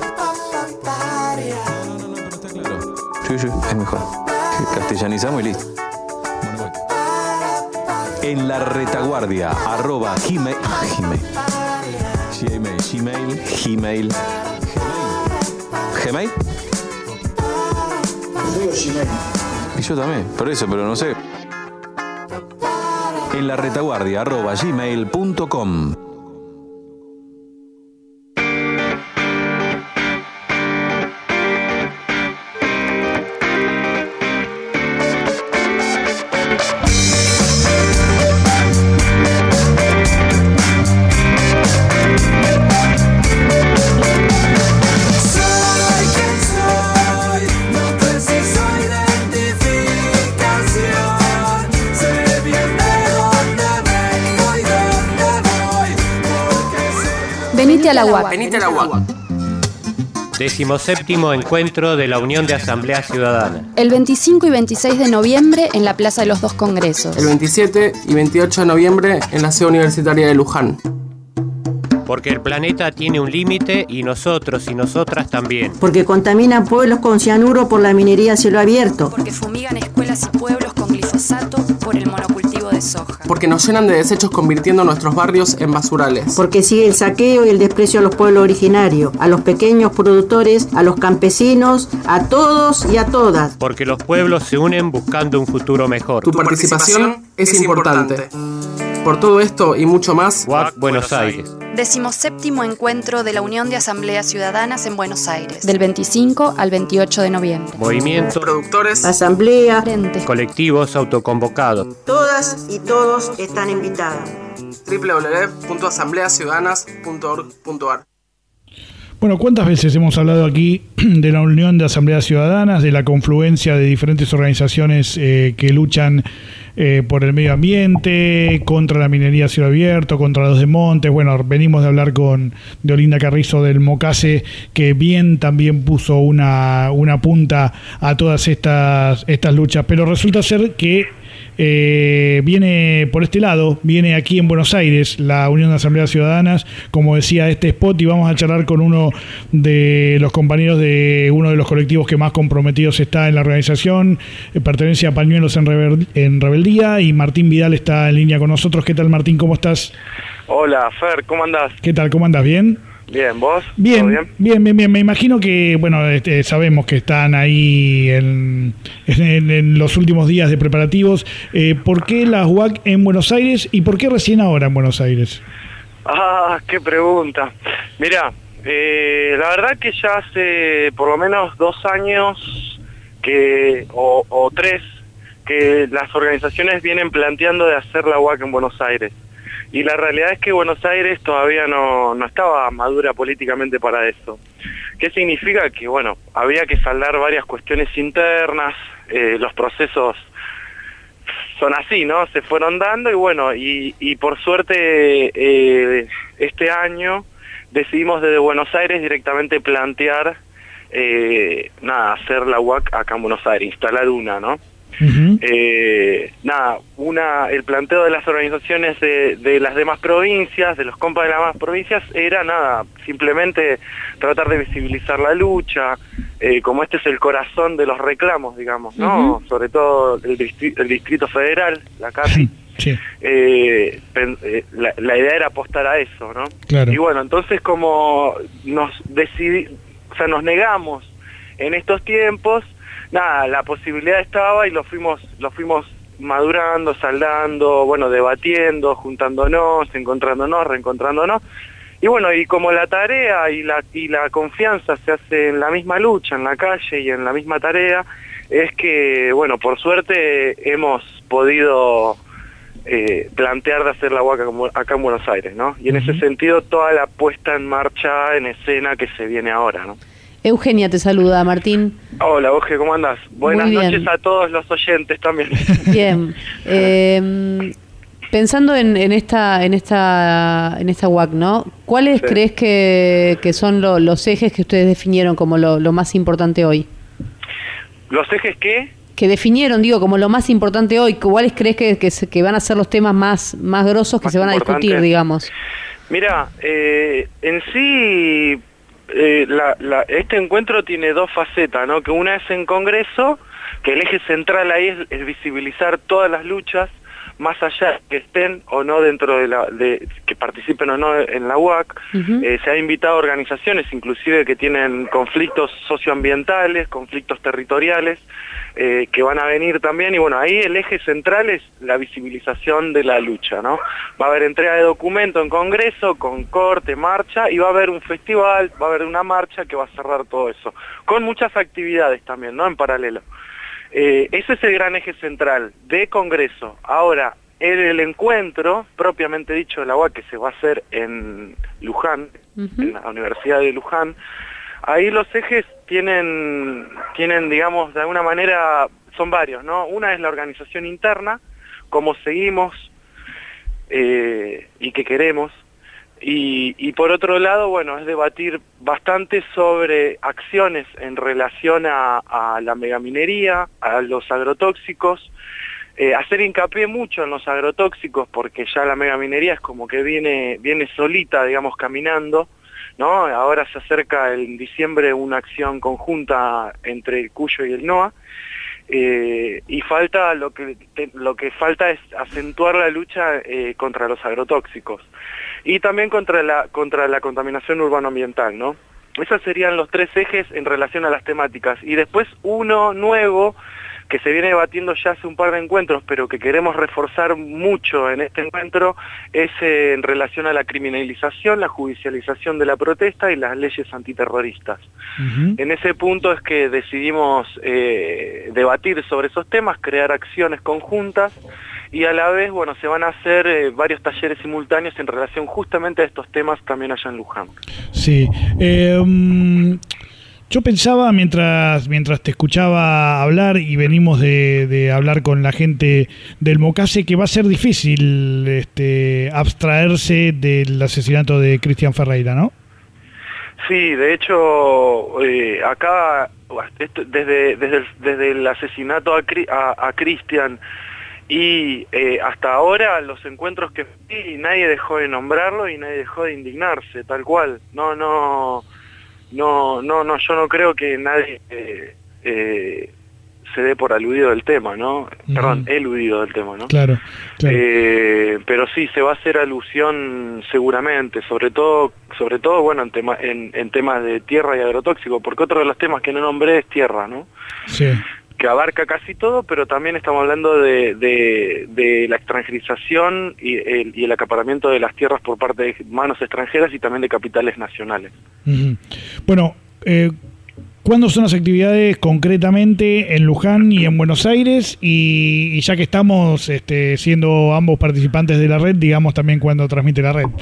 No, pero está claro. Sí, es mejor. Castellanizamos y listo. Bueno, voy. En la retaguardia @gmail. ¿Gmail? Y yo también, por eso, pero no sé. En la retaguardia @gmail.com. Venite a la UAC. 17º Encuentro de la Unión de Asambleas Ciudadanas. El 25 y 26 de noviembre en la Plaza de los Dos Congresos. El 27 y 28 de noviembre en la sede universitaria de Luján. Porque el planeta tiene un límite y nosotros y nosotras también. Porque contaminan pueblos con cianuro por la minería a cielo abierto. Porque fumigan escuelas y pueblos con glifosato por el monocultivo de soja. Porque nos llenan de desechos convirtiendo nuestros barrios en basurales. Porque sigue el saqueo y el desprecio a los pueblos originarios, a los pequeños productores, a los campesinos, a todos y a todas. Porque los pueblos se unen buscando un futuro mejor. Tu participación es importante. Por todo esto y mucho más, UAC Buenos Aires. 17º Encuentro de la Unión de Asambleas Ciudadanas en Buenos Aires. Del 25 al 28 de noviembre. Movimientos, productores, asamblea, frentes, colectivos autoconvocados. Todas y todos están invitados. www.asambleasciudadanas.org.ar. Bueno, ¿cuántas veces hemos hablado aquí de la Unión de Asambleas Ciudadanas, de la confluencia de diferentes organizaciones que luchan por el medio ambiente, contra la minería a cielo abierto, contra los desmontes? Bueno, venimos de hablar de Olinda Carrizo del Mocase, que bien también puso una punta a todas estas luchas, pero resulta ser que viene por este lado, viene aquí en Buenos Aires la Unión de Asambleas Ciudadanas, como decía este spot, y vamos a charlar con uno de los compañeros de uno de los colectivos que más comprometidos está en la organización, pertenece a Pañuelos en Rebeldía, y Martín Vidal está en línea con nosotros. ¿Qué tal, Martín? ¿Cómo estás? Hola, Fer, ¿cómo andás? ¿Qué tal? ¿Cómo andás? ¿Bien? Bien, ¿vos? Bien, ¿Todo bien? Bien. Me imagino que, bueno, sabemos que están ahí en los últimos días de preparativos. ¿Por qué la UAC en Buenos Aires y por qué recién ahora en Buenos Aires? Ah, qué pregunta. Mirá, la verdad que ya hace por lo menos 2 años o 3 que las organizaciones vienen planteando de hacer la UAC en Buenos Aires. Y la realidad es que Buenos Aires todavía no estaba madura políticamente para eso. ¿Qué significa? Que, bueno, había que saldar varias cuestiones internas, los procesos son así, ¿no? Se fueron dando y bueno, y por suerte este año decidimos desde Buenos Aires directamente plantear, hacer la UAC acá en Buenos Aires, instalar una, ¿no? Uh-huh. El planteo de las organizaciones de las demás provincias, de los compas de las demás provincias, era simplemente tratar de visibilizar la lucha, como este es el corazón de los reclamos, digamos, ¿no? Uh-huh. Sobre todo el Distrito Federal, la CAPI. Sí. La idea era apostar a eso, ¿no? Claro. Y bueno, entonces como nos negamos en estos tiempos, la posibilidad estaba y lo fuimos madurando, saldando, bueno, debatiendo, juntándonos, encontrándonos, reencontrándonos. Y bueno, y como la tarea y la confianza se hace en la misma lucha, en la calle y en la misma tarea, es que, bueno, por suerte hemos podido plantear de hacer la UAC acá en Buenos Aires, ¿no? Y en ese sentido toda la puesta en marcha, en escena que se viene ahora, ¿no? Eugenia te saluda, Martín. Hola, Euge, ¿cómo andás? Buenas noches a todos los oyentes también. Bien. Pensando en esta UAC, ¿no? ¿Cuáles crees que son los ejes que ustedes definieron como lo más importante hoy? ¿Los ejes qué? Que definieron, como lo más importante hoy. ¿Cuáles crees que van a ser los temas más grosos que se van a discutir, digamos? Mira, en sí... este encuentro tiene 2 facetas, ¿no? Que una es en Congreso, que el eje central ahí es visibilizar todas las luchas, más allá que estén o no dentro que participen o no en la UAC. Uh-huh. Se ha invitado a organizaciones, inclusive que tienen conflictos socioambientales, conflictos territoriales, que van a venir también, y bueno, ahí el eje central es la visibilización de la lucha, ¿no? Va a haber entrega de documento en Congreso, con corte, marcha, y va a haber un festival, va a haber una marcha que va a cerrar todo eso, con muchas actividades también, ¿no? En paralelo. Ese es el gran eje central de Congreso. Ahora, en el encuentro, propiamente dicho, de la UAC, que se va a hacer en Luján, uh-huh, en la Universidad de Luján, ahí los ejes tienen, digamos, de alguna manera, son varios, ¿no? Una es la organización interna, cómo seguimos y qué queremos. Y por otro lado, bueno, es debatir bastante sobre acciones en relación a la megaminería, a los agrotóxicos, hacer hincapié mucho en los agrotóxicos porque ya la megaminería es como que viene solita, digamos, caminando, ¿no? Ahora se acerca en diciembre una acción conjunta entre el Cuyo y el NOA, y falta lo que falta es acentuar la lucha contra los agrotóxicos y también contra la contaminación urbanoambiental, ¿no? Esos serían los 3 ejes en relación a las temáticas. Y después uno nuevo que se viene debatiendo ya hace un par de encuentros, pero que queremos reforzar mucho en este encuentro, es en relación a la criminalización, la judicialización de la protesta y las leyes antiterroristas. En ese punto es que decidimos debatir sobre esos temas, crear acciones conjuntas, y a la vez, bueno, se van a hacer varios talleres simultáneos en relación justamente a estos temas también allá en Luján. Sí. Yo pensaba mientras te escuchaba hablar y venimos de hablar con la gente del Mocase que va a ser difícil abstraerse del asesinato de Cristian Ferreira, ¿no? Sí, de hecho, acá desde el asesinato a Cristian y hasta ahora los encuentros que fui, nadie dejó de nombrarlo y nadie dejó de indignarse, tal cual. No, yo no creo que nadie se dé por aludido del tema, ¿no? Perdón, eludido del tema, ¿no? Claro. Pero sí, se va a hacer alusión seguramente, sobre todo bueno, en temas de tierra y agrotóxico, porque otro de los temas que no nombré es tierra, ¿no? Sí. Que abarca casi todo, pero también estamos hablando de la extranjerización y el acaparamiento de las tierras por parte de manos extranjeras y también de capitales nacionales. Bueno, ¿cuándo son las actividades concretamente en Luján y en Buenos Aires? Y ya que estamos siendo ambos participantes de la red, digamos también cuándo transmite la red.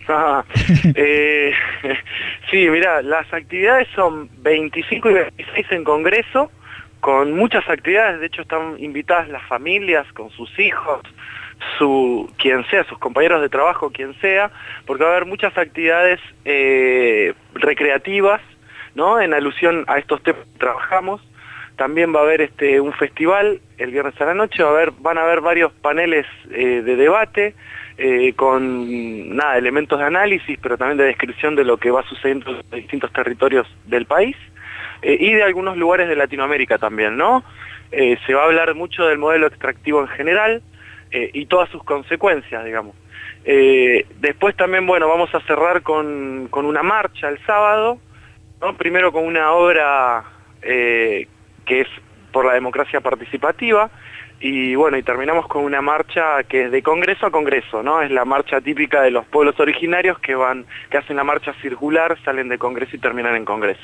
Sí, mirá, las actividades son 25 y 26 en Congreso, con muchas actividades. De hecho están invitadas las familias con sus hijos, quien sea, sus compañeros de trabajo, quien sea, porque va a haber muchas actividades recreativas, ¿no? En alusión a estos temas que trabajamos. También va a haber un festival el viernes a la noche, van a haber varios paneles de debate con elementos de análisis, pero también de descripción de lo que va sucediendo en los distintos territorios del país. Y de algunos lugares de Latinoamérica también, ¿no? Se va a hablar mucho del modelo extractivo en general y todas sus consecuencias, digamos. Después también, bueno, vamos a cerrar con una marcha el sábado, ¿no? Primero con una obra que es por la democracia participativa, y bueno, y terminamos con una marcha que es de Congreso a Congreso, ¿no? Es la marcha típica de los pueblos originarios que hacen la marcha circular, salen de Congreso y terminan en Congreso.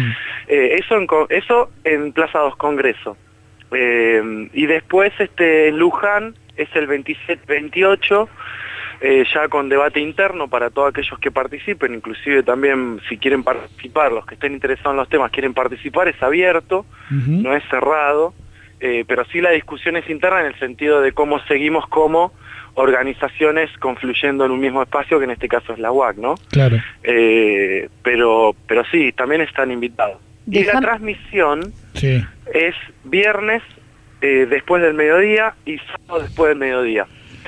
Eso en Plaza 2 Congreso. Y después en Luján es el 27-28, ya con debate interno para todos aquellos que participen, inclusive también si quieren participar, los que estén interesados en los temas quieren participar, es abierto, no es cerrado. Pero sí la discusión es interna en el sentido de cómo seguimos como organizaciones confluyendo en un mismo espacio, que en este caso es la UAC, ¿no? Claro. Pero sí, también están invitados. Y la transmisión es viernes después del mediodía y sábado después del mediodía.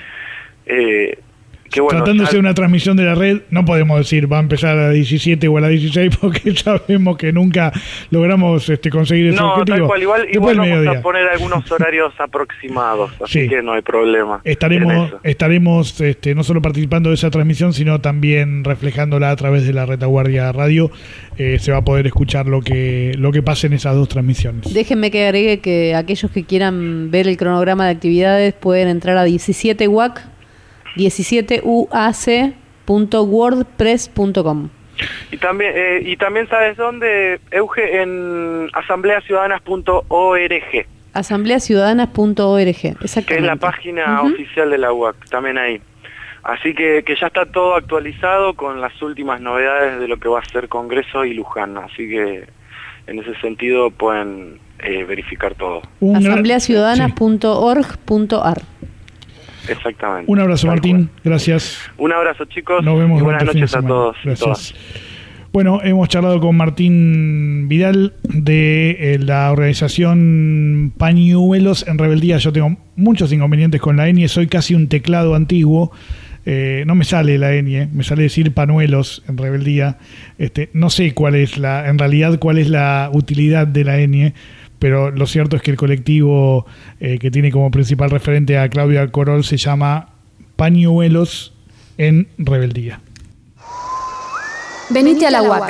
Que bueno, tratándose de una transmisión de la red, no podemos decir va a empezar a las 17 o a las 16 porque sabemos que nunca logramos conseguir ese objetivo. Tal cual, igual vamos a poner algunos horarios aproximados, así que no hay problema. Estaremos no solo participando de esa transmisión, sino también reflejándola a través de la Retaguardia Radio. Se va a poder escuchar lo que pase en esas dos transmisiones. Déjenme que agregue que aquellos que quieran ver el cronograma de actividades pueden entrar a 17uac.wordpress.com. Y también sabes dónde, Euge, en asambleaciudadanas.org. Asambleaciudadanas.org, exactamente. Que es la página oficial de la UAC, también ahí. Así que ya está todo actualizado con las últimas novedades de lo que va a ser Congreso y Luján. Así que en ese sentido pueden verificar todo. Asambleaciudadanas.org.ar. Exactamente. Un abrazo, Martín. Gracias. Un abrazo, chicos. Nos vemos. Y buenas noches a todos. Gracias. Bueno, hemos charlado con Martín Vidal de la organización Pañuelos en Rebeldía. Yo tengo muchos inconvenientes con la ñ, soy casi un teclado antiguo. No me sale la ñ, me sale decir pañuelos en Rebeldía. No sé cuál es en realidad cuál es la utilidad de la ñ, pero lo cierto es que el colectivo que tiene como principal referente a Claudia Corol se llama Pañuelos en Rebeldía. Venite a la UAC.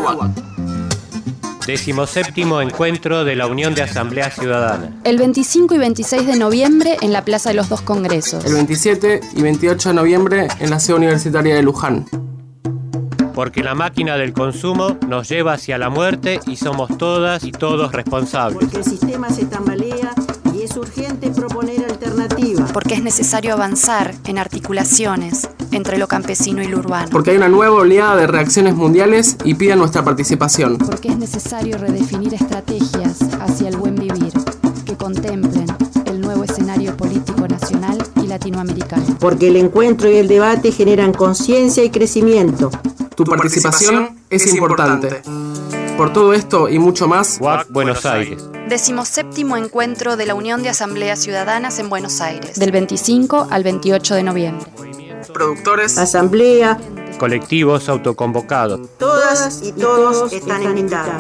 17º encuentro de la Unión de Asamblea Ciudadana. El 25 y 26 de noviembre en la Plaza de los Dos Congresos. El 27 y 28 de noviembre en la sede universitaria de Luján. Porque la máquina del consumo nos lleva hacia la muerte y somos todas y todos responsables. Porque el sistema se tambalea y es urgente proponer alternativas. Porque es necesario avanzar en articulaciones entre lo campesino y lo urbano. Porque hay una nueva oleada de reacciones mundiales y piden nuestra participación. Porque es necesario redefinir estrategias hacia el buen vivir que contemplen el nuevo escenario político nacional y latinoamericano. Porque el encuentro y el debate generan conciencia y crecimiento. Tu participación es importante. Por todo esto y mucho más, UAC Buenos Aires. 17º encuentro de la Unión de Asambleas Ciudadanas en Buenos Aires, del 25 al 28 de noviembre. Productores, asamblea, colectivos autoconvocados. Todas y todos están invitados.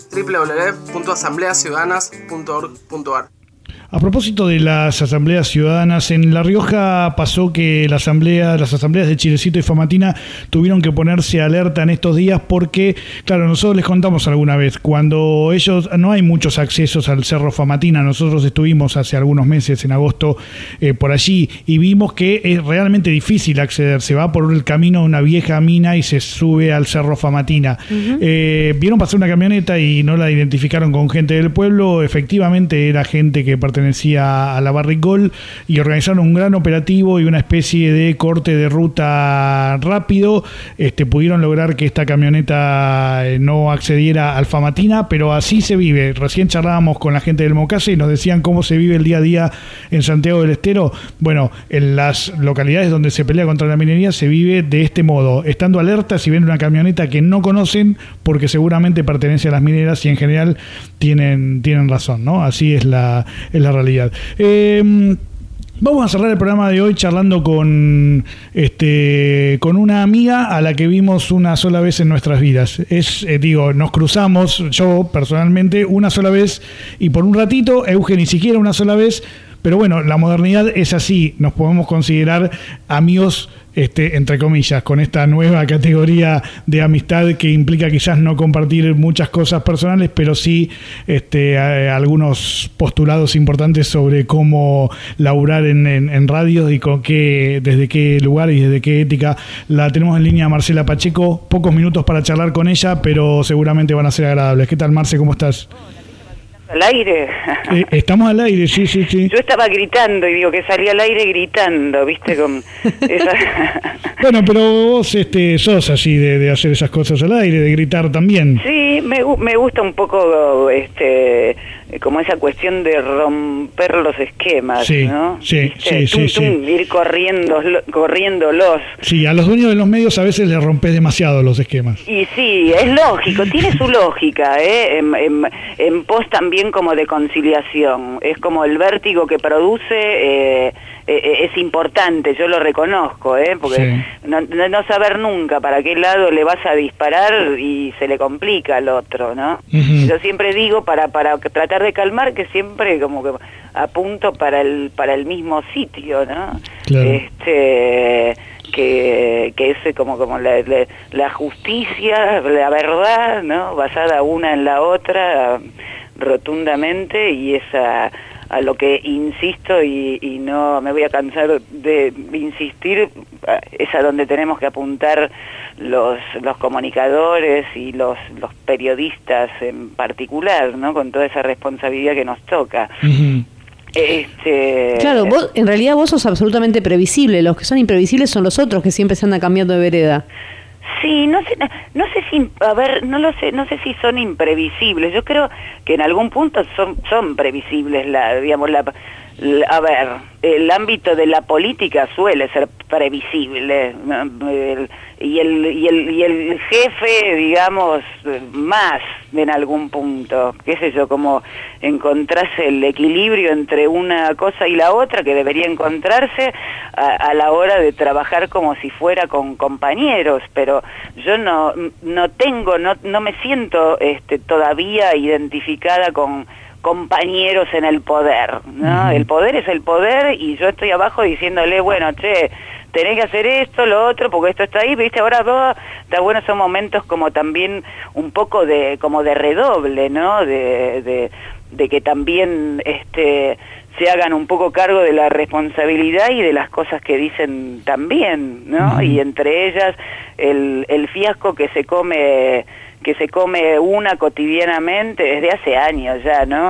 www.asambleasciudadanas.org.ar. A propósito de las asambleas ciudadanas, en La Rioja pasó que las asambleas de Chilecito y Famatina tuvieron que ponerse alerta en estos días porque, claro, nosotros les contamos alguna vez, cuando no hay muchos accesos al Cerro Famatina, nosotros estuvimos hace algunos meses, en agosto, por allí, y vimos que es realmente difícil acceder, se va por el camino de una vieja mina y se sube al Cerro Famatina. Vieron pasar una camioneta y no la identificaron con gente del pueblo, efectivamente era gente que pertenecía a la Barricol y organizaron un gran operativo y una especie de corte de ruta rápido. Pudieron lograr que esta camioneta no accediera al Famatina, pero así se vive. Recién charlábamos con la gente del Mocase y nos decían cómo se vive el día a día en Santiago del Estero. Bueno, en las localidades donde se pelea contra la minería se vive de este modo, estando alerta si ven una camioneta que no conocen porque seguramente pertenece a las mineras y en general tienen razón, ¿no? Así es la realidad. Vamos a cerrar el programa de hoy charlando con una amiga a la que vimos una sola vez en nuestras vidas. Nos cruzamos, yo personalmente, una sola vez y por un ratito, Euge ni siquiera una sola vez, pero bueno, la modernidad es así, nos podemos considerar amigos entre comillas, con esta nueva categoría de amistad que implica quizás no compartir muchas cosas personales, pero sí algunos postulados importantes sobre cómo laburar en radios y desde qué lugar y desde qué ética. La tenemos en línea Marcela Pacheco, pocos minutos para charlar con ella, pero seguramente van a ser agradables. ¿Qué tal, Marce? ¿Cómo estás? ¿Al aire? Estamos al aire, sí. Yo estaba gritando y digo que salí al aire gritando, ¿viste? Con esa... Bueno, pero vos sos así de hacer esas cosas al aire, de gritar también. Sí, me gusta un poco como esa cuestión de romper los esquemas, ¿no? Sí. Ir corriéndolos. Sí, a los dueños de los medios a veces les rompes demasiado los esquemas. Y sí, es lógico, tiene su lógica, en pos también como de conciliación. Es como el vértigo que produce, es importante, yo lo reconozco, porque no saber nunca para qué lado le vas a disparar y se le complica al otro, ¿no? Yo siempre digo, para tratar de calmar, que siempre como que apunto para el mismo sitio, ¿no? Claro. Que es como la justicia, la verdad, ¿no? Basada una en la otra rotundamente, y es a lo que insisto y no me voy a cansar de insistir, es a donde tenemos que apuntar los comunicadores y los periodistas en particular, ¿no? Con toda esa responsabilidad que nos toca. Claro, en realidad vos sos absolutamente previsible. Los que son imprevisibles son los otros que siempre se andan cambiando de vereda. Sí, no sé si son imprevisibles. Yo creo que en algún punto son previsibles. a ver, el ámbito de la política suele ser previsible, y el jefe, digamos, más en algún punto, qué sé yo, como encontrarse el equilibrio entre una cosa y la otra, que debería encontrarse a la hora de trabajar como si fuera con compañeros, pero yo no me siento todavía identificada con compañeros en el poder, ¿no? El poder es el poder y yo estoy abajo diciéndole, bueno, che, tenés que hacer esto, lo otro, porque esto está ahí, viste, ahora está bueno, son momentos como también un poco como de redoble, ¿no? De que también se hagan un poco cargo de la responsabilidad y de las cosas que dicen también, ¿no? Y entre ellas el fiasco que se come una cotidianamente desde hace años ya, ¿no?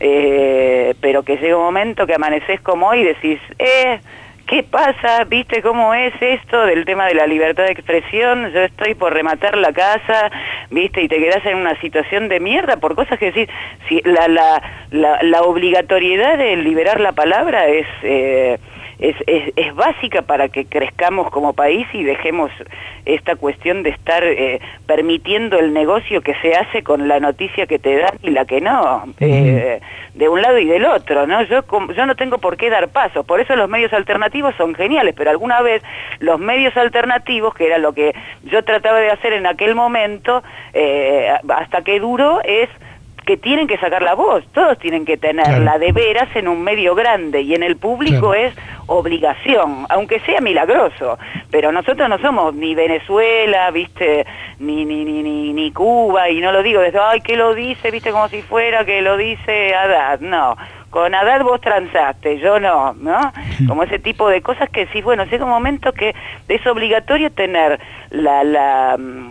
Pero que llega un momento que amaneces como hoy y decís, ¿qué pasa? ¿Viste cómo es esto del tema de la libertad de expresión? Yo estoy por rematar la casa, ¿viste? Y te quedás en una situación de mierda por cosas que decís, si la obligatoriedad de liberar la palabra es básica para que crezcamos como país y dejemos esta cuestión de estar permitiendo el negocio que se hace con la noticia que te dan y la que no, de un lado y del otro, ¿no? Yo no tengo por qué dar pasos, por eso los medios alternativos son geniales, pero alguna vez los medios alternativos, que era lo que yo trataba de hacer en aquel momento, hasta que duró, es que tienen que sacar la voz, todos tienen que tenerla de veras en un medio grande, y en el público es obligación, aunque sea milagroso, pero nosotros no somos ni Venezuela, viste, ni Cuba, y no lo digo desde, ay, ¿qué lo dice? Viste, como si fuera que lo dice Haddad, no, con Haddad vos transaste, yo no, ¿no? Como ese tipo de cosas que decís, bueno, llega un momento que es obligatorio tener la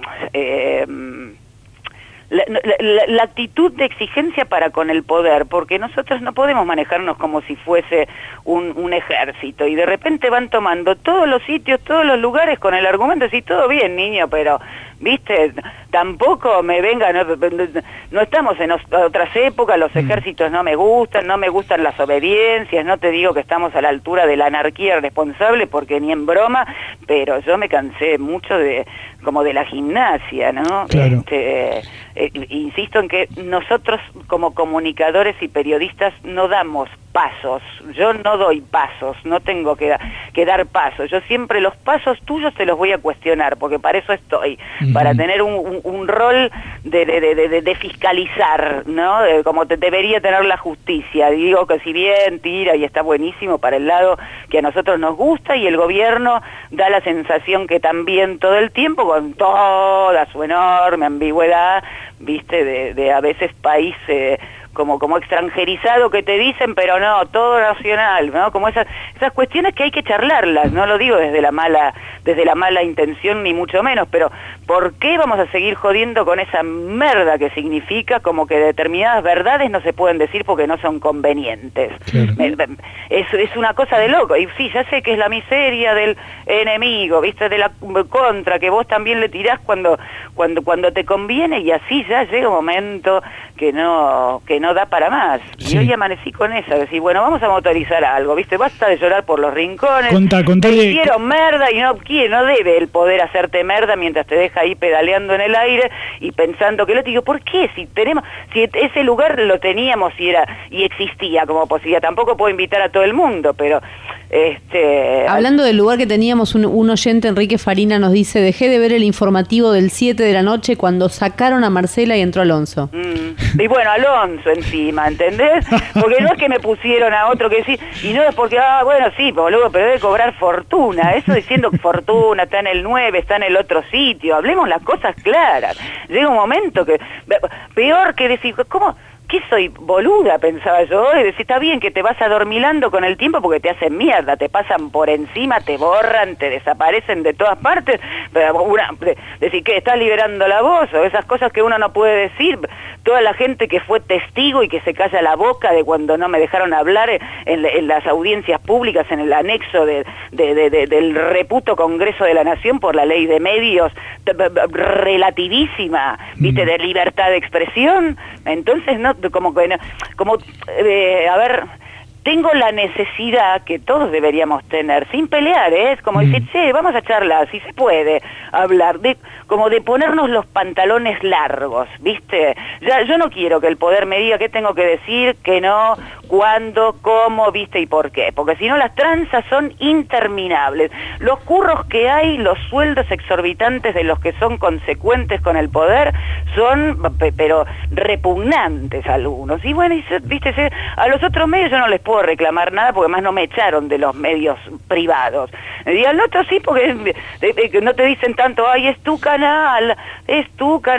actitud de exigencia para con el poder, porque nosotros no podemos manejarnos como si fuese un ejército, y de repente van tomando todos los sitios, todos los lugares con el argumento de decir, todo bien, niño, pero, viste, tampoco me venga, no estamos en otras épocas, los ejércitos no me gustan las obediencias, no te digo que estamos a la altura de la anarquía responsable, porque ni en broma, pero yo me cansé mucho de la gimnasia, ¿no? Claro. Insisto en que nosotros como comunicadores y periodistas no damos pasos, yo no doy pasos, no tengo que dar pasos, yo siempre los pasos tuyos te los voy a cuestionar, porque para eso estoy, para tener un rol de fiscalizar, ¿no? Como debería tener la justicia. Digo que si bien tira y está buenísimo para el lado que a nosotros nos gusta, y el gobierno da la sensación que también todo el tiempo, con toda su enorme ambigüedad, viste, de a veces país como extranjerizado que te dicen, pero no, todo nacional, ¿no? Como esas cuestiones que hay que charlarlas, no lo digo desde la mala intención ni mucho menos, pero ¿por qué vamos a seguir jodiendo con esa merda que significa como que determinadas verdades no se pueden decir porque no son convenientes? Claro. Es una cosa de loco, y sí, ya sé que es la miseria del enemigo, ¿viste? De la contra, que vos también le tirás cuando te conviene, y así ya llega un momento que no da para más. Sí. Y hoy amanecí con esa, decir, bueno, vamos a motorizar algo, ¿viste? Basta de llorar por los rincones. Te hicieron merda, y no debe el poder hacerte merda mientras te deja ahí pedaleando en el aire y pensando que lo digo, ¿por qué? Si ese lugar lo teníamos y existía como posibilidad, tampoco puedo invitar a todo el mundo, pero hablando del lugar que teníamos, un oyente, Enrique Farina, nos dice, dejé de ver el informativo del 7 de la noche cuando sacaron a Marcela y entró Alonso. Y bueno, Alonso encima, ¿entendés? Porque no es que me pusieron a otro que sí, y no es porque, bueno, sí, boludo, pero debe cobrar fortuna. Eso diciendo que fortuna, está en el 9, está en el otro sitio. Hablemos las cosas claras. Llega un momento que, peor que decir, ¿cómo? ¿Qué soy boluda? Pensaba yo, y decir, está bien que te vas adormilando con el tiempo porque te hacen mierda, te pasan por encima, te borran, te desaparecen de todas partes, pero decir que estás liberando la voz, o esas cosas que uno no puede decir, toda la gente que fue testigo y que se calla la boca de cuando no me dejaron hablar en las audiencias públicas, en el anexo del reputo Congreso de la Nación por la ley de medios relativísima, ¿viste? De libertad de expresión. Entonces, no, a ver, tengo la necesidad que todos deberíamos tener, sin pelear, es como decir, che, vamos a charlar, si se puede hablar, como de ponernos los pantalones largos, ¿viste? Ya, yo no quiero que el poder me diga qué tengo que decir, qué no, cuándo, cómo, ¿viste? Y por qué, porque si no las tranzas son interminables. Los curros que hay, los sueldos exorbitantes de los que son consecuentes con el poder, son, pero repugnantes algunos. Y bueno, ¿viste? A los otros medios yo no les puedo reclamar nada, porque además no me echaron de los medios privados. Y al otro sí, porque no te dicen tanto, ay, es tu canal es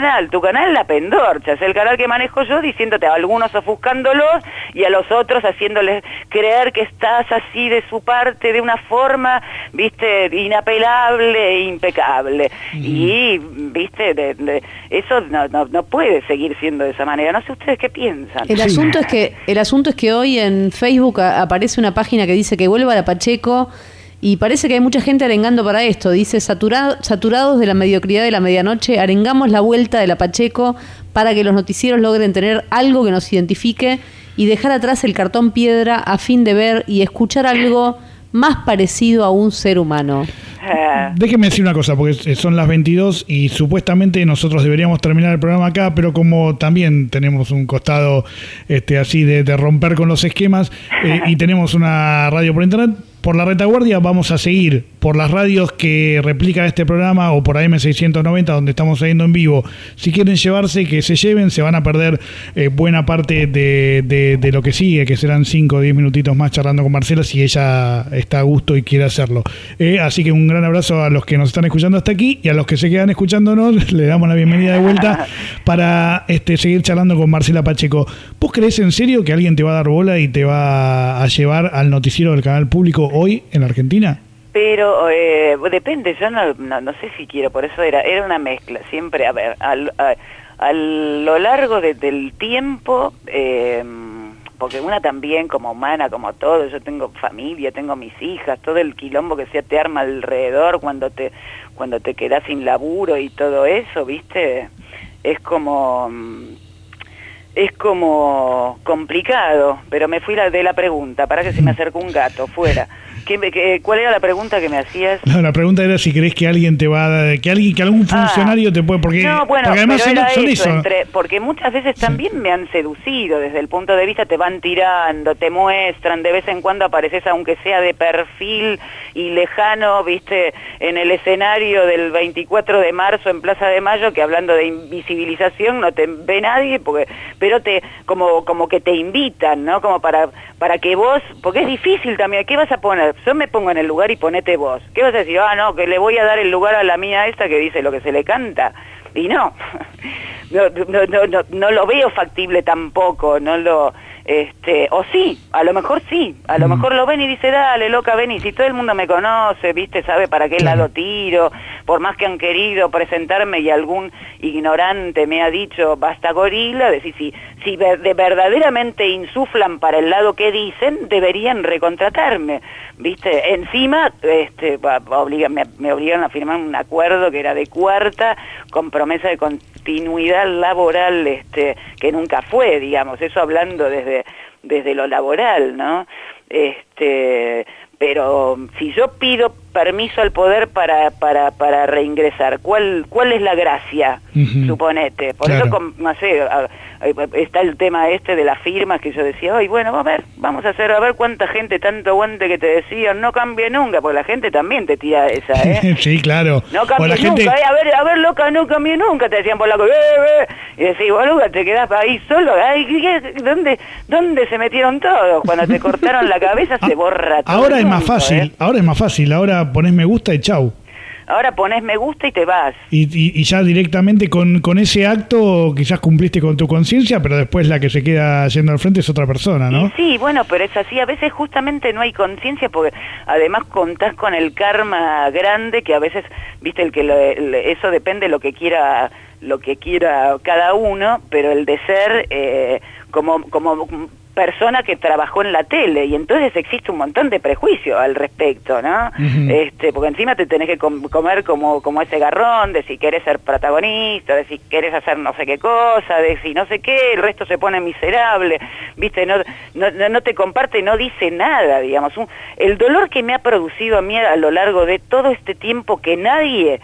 la pendorcha, es el canal que manejo yo, diciéndote a algunos ofuscándolos y a los otros haciéndoles creer que estás así de su parte de una forma, viste, inapelable e impecable. Y, viste, eso no puede seguir siendo de esa manera. No sé ustedes qué piensan. El asunto es que hoy en Facebook aparece una página que dice que vuelva la Pacheco. Y parece que hay mucha gente arengando para esto. Dice, saturados de la mediocridad de la medianoche, arengamos la vuelta de la Pacheco para que los noticieros logren tener algo que nos identifique y dejar atrás el cartón piedra a fin de ver y escuchar algo más parecido a un ser humano. Déjeme decir una cosa, porque son las 22 y supuestamente nosotros deberíamos terminar el programa acá, pero como también tenemos un costado así de romper con los esquemas y tenemos una radio por internet, por la retaguardia vamos a seguir por las radios que replican este programa o por AM690 donde estamos saliendo en vivo. Si quieren llevarse, que se lleven, se van a perder buena parte de lo que sigue, que serán 5 o 10 minutitos más charlando con Marcela si ella está a gusto y quiere hacerlo. Así que un gran abrazo a los que nos están escuchando hasta aquí y a los que se quedan escuchándonos, le damos la bienvenida de vuelta para seguir charlando con Marcela Pacheco. ¿Vos creés en serio que alguien te va a dar bola y te va a llevar al noticiero del canal público hoy en la Argentina? Pero depende, yo no sé si quiero, por eso era una mezcla, siempre, a ver, a lo largo del tiempo, porque una también como humana, como todo, yo tengo familia, tengo mis hijas, todo el quilombo que te arma alrededor cuando te quedás sin laburo y todo eso, ¿viste? Es como complicado, pero me fui de la pregunta, para que se me acercó un gato, fuera. ¿Cuál era la pregunta que me hacías? No, la pregunta era si crees que alguien te va a dar, que algún funcionario te puede, porque no, bueno, porque además pero era son eso. Porque muchas veces también me han seducido desde el punto de vista, te van tirando, te muestran, de vez en cuando apareces aunque sea de perfil y lejano, viste, en el escenario del 24 de marzo en Plaza de Mayo, que hablando de invisibilización no te ve nadie, pero como que te invitan, ¿no? Como para que vos, porque es difícil también, ¿qué vas a poner? Yo me pongo en el lugar y ponete vos. ¿Qué vas a decir? No, que le voy a dar el lugar a la mía esta que dice lo que se le canta. Y no lo veo factible tampoco, o sí, a lo mejor lo ven y dice, dale, loca, ven, y si todo el mundo me conoce, viste, sabe para qué lado tiro, por más que han querido presentarme y algún ignorante me ha dicho, basta gorila, decir, si verdaderamente insuflan para el lado que dicen, deberían recontratarme, viste, encima, me obligaron a firmar un acuerdo que era de cuarta, con promesa de continuidad laboral, que nunca fue, digamos, eso hablando desde lo laboral, ¿no? Pero si yo pido permiso al poder para reingresar, ¿cuál es la gracia? Suponete. Por eso, no sé, está el tema de las firmas que yo decía, ay, bueno, a ver cuánta gente, tanto aguante que te decían, no cambie nunca, porque la gente también te tira esa, ¿eh? Sí, claro. No cambie nunca, gente... a ver, loca, no cambie nunca, te decían por la cosa, y decís, boluda, te quedás ahí solo, ay, ¿dónde se metieron todos? Cuando te cortaron la cabeza se borra todo. Ahora es más fácil, ahora ponés me gusta y chau. Ahora ponés me gusta y te vas. Y ya directamente con ese acto quizás cumpliste con tu conciencia, pero después la que se queda yendo al frente es otra persona, ¿no? Sí, bueno, pero es así. A veces justamente no hay conciencia porque además contás con el karma grande que a veces, viste, eso depende lo que quiera cada uno, pero el de ser como persona que trabajó en la tele, y entonces existe un montón de prejuicio al respecto, ¿no? Porque encima te tenés que comer como ese garrón, de si querés ser protagonista, de si querés hacer no sé qué cosa, de si no sé qué, el resto se pone miserable, ¿viste? No te comparte, no dice nada, digamos. El dolor que me ha producido a mí a lo largo de todo este tiempo que nadie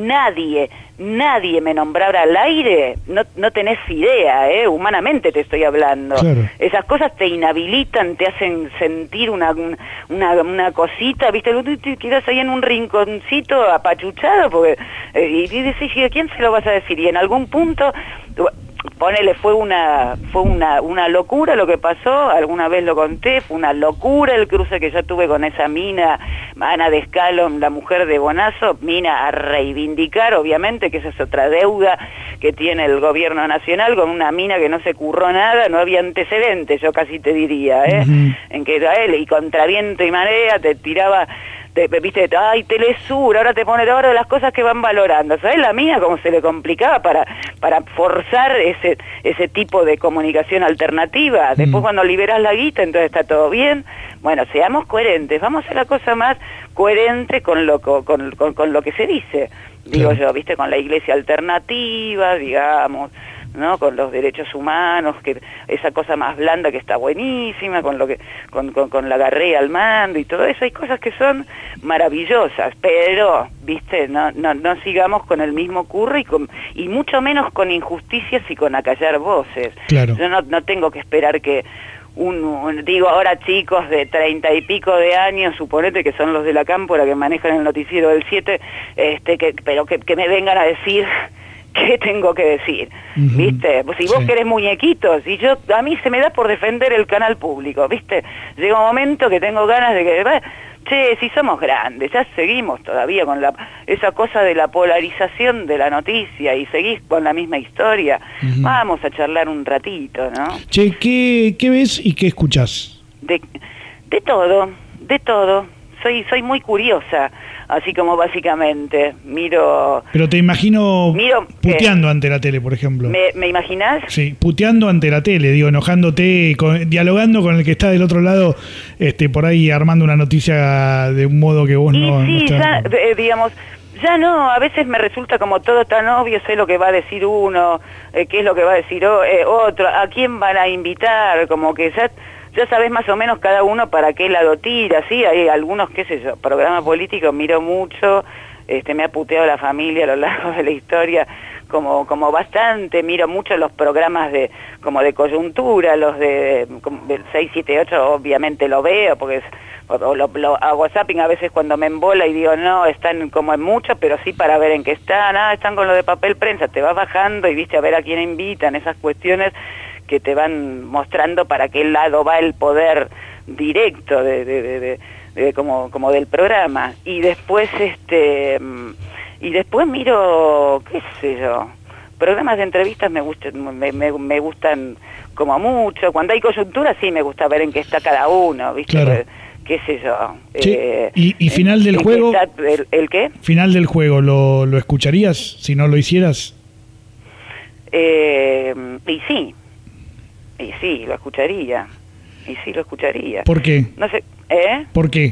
me nombrara al aire, no tenés idea, humanamente te estoy hablando. Claro. Esas cosas te inhabilitan, te hacen sentir una cosita, ¿viste? Quedas ahí en un rinconcito apachuchado, porque y decís, ¿a quién se lo vas a decir? Y en algún punto, ponele, fue una locura lo que pasó, alguna vez lo conté, fue una locura el cruce que yo tuve con esa mina, Ana de Escalón, la mujer de Bonazo, mina a reivindicar, obviamente, que esa es otra deuda que tiene el gobierno nacional con una mina que no se curró nada, no había antecedentes, yo casi te diría, en que él, y contra viento y marea, te tiraba... viste, ay, Telesur, ahora te pone ahora las cosas que van valorando. ¿Sabes la mía cómo se le complicaba para forzar ese tipo de comunicación alternativa? Después cuando liberas la guita, entonces está todo bien. Bueno, seamos coherentes, vamos a hacer la cosa más coherente con lo que se dice, digo yo, viste, con la iglesia alternativa, digamos, ¿no? Con los derechos humanos, que esa cosa más blanda que está buenísima, con la Garrea al mando y todo eso. Hay cosas que son maravillosas, pero, viste, no sigamos con el mismo curro y mucho menos con injusticias y con acallar voces. Claro. Yo no tengo que esperar que digo ahora chicos de 30 y pico de años, suponete que son los de la cámpora que manejan el noticiero del 7, pero que me vengan a decir ¿qué tengo que decir? ¿Viste? Pues si vos querés muñequitos, y a mí se me da por defender el canal público, ¿viste? Llega un momento que tengo ganas de que, che, si somos grandes, ya seguimos todavía con esa cosa de la polarización de la noticia y seguís con la misma historia, vamos a charlar un ratito, ¿no? Che, ¿qué ves y qué escuchás? De todo. Soy muy curiosa, así como básicamente miro... Pero te imagino puteando ante la tele, por ejemplo. ¿Me imaginás? Sí, puteando ante la tele, digo, enojándote, dialogando con el que está del otro lado, por ahí armando una noticia de un modo que vos no estás... digamos... Ya no, a veces me resulta como todo tan obvio, sé lo que va a decir uno, qué es lo que va a decir otro, a quién van a invitar, como que ya sabes más o menos cada uno para qué lado tira, sí, hay algunos, qué sé yo, programas políticos miro mucho, me ha puteado la familia a lo largo de la historia, como bastante, miro mucho los programas como de coyuntura, los del 678 obviamente lo veo, porque lo hago zapping a veces cuando me embola y digo, no, están como en mucho, pero sí para ver en qué están, están con lo de papel prensa, te vas bajando y viste a ver a quién invitan, esas cuestiones que te van mostrando para qué lado va el poder directo como del programa. Y después miro, qué sé yo, programas de entrevistas me gustan como mucho. Cuando hay coyuntura sí me gusta ver en qué está cada uno, ¿viste? Claro. Qué sé yo. ¿Y final del juego? ¿El qué? Final del juego, ¿lo escucharías si no lo hicieras? Y sí, lo escucharía. ¿Por qué? No sé, ¿Por qué?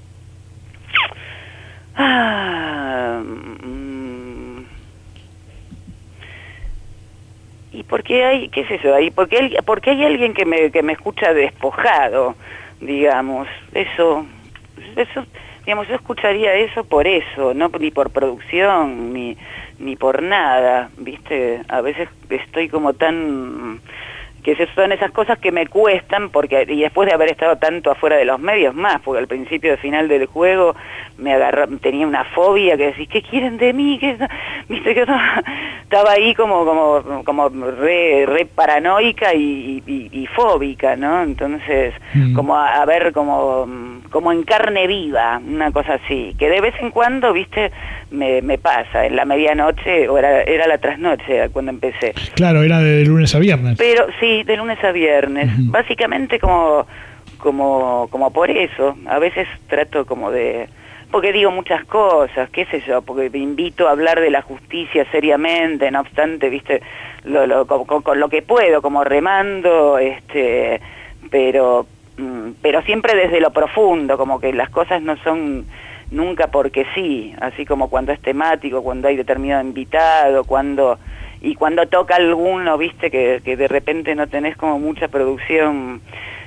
Y porque hay, qué sé yo, porque hay alguien que me escucha despojado, digamos, eso, digamos, yo escucharía eso por eso, no ni por producción, ni por nada, ¿viste? A veces estoy como tan... que son esas cosas que me cuestan, y después de haber estado tanto afuera de los medios más, porque al principio del final del juego tenía una fobia que decís, ¿qué quieren de mí? Viste que estaba ahí como re paranoica y fóbica, ¿no? Entonces, como a ver como en carne viva, una cosa así, que de vez en cuando, viste, me pasa, en la medianoche, o era la trasnoche cuando empecé. Claro, era de lunes a viernes. Pero sí, de lunes a viernes, básicamente como por eso, a veces trato como de... porque digo muchas cosas, qué sé yo, porque me invito a hablar de la justicia seriamente, no obstante, viste, con lo que puedo, como remando, pero siempre desde lo profundo, como que las cosas no son nunca porque sí, así como cuando es temático, cuando hay determinado invitado, cuando toca alguno, viste, que de repente no tenés como mucha producción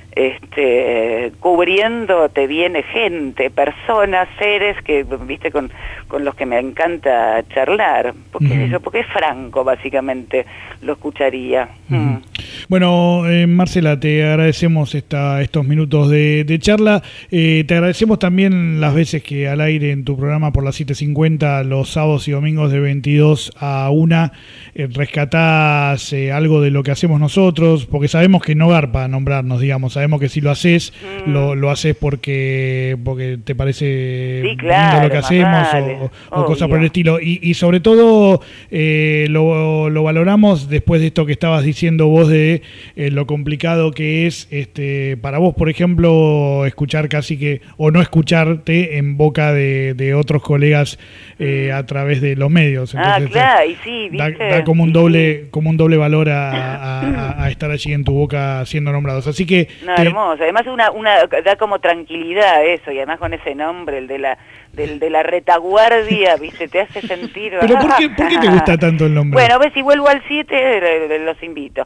cubriendo, te viene gente, personas, seres que, viste, con los que me encanta charlar, porque es franco, básicamente, lo escucharía. Bueno, Marcela, te agradecemos estos minutos de charla. Te agradecemos también las veces que al aire en tu programa por las 7:50, los sábados y domingos de 22 a 1, rescatás algo de lo que hacemos nosotros, porque sabemos que no garpa nombrarnos, digamos, sabemos que si lo haces, lo haces porque te parece lindo lo que hacemos o cosas por el estilo. Y sobre todo lo valoramos después de esto que estabas diciendo vos de lo complicado que es para vos, por ejemplo, escuchar casi que, o no escucharte en boca de otros colegas a través de los medios. Entonces, claro, y sí, ¿viste? Da como un doble valor a estar allí en tu boca siendo nombrados. Así que hermoso. Además da como tranquilidad eso, y además con ese nombre, el de la retaguardia, ¿viste? Te hace sentir... ¿Pero por qué te gusta tanto el nombre? Bueno, a ver si vuelvo al 7, los invito.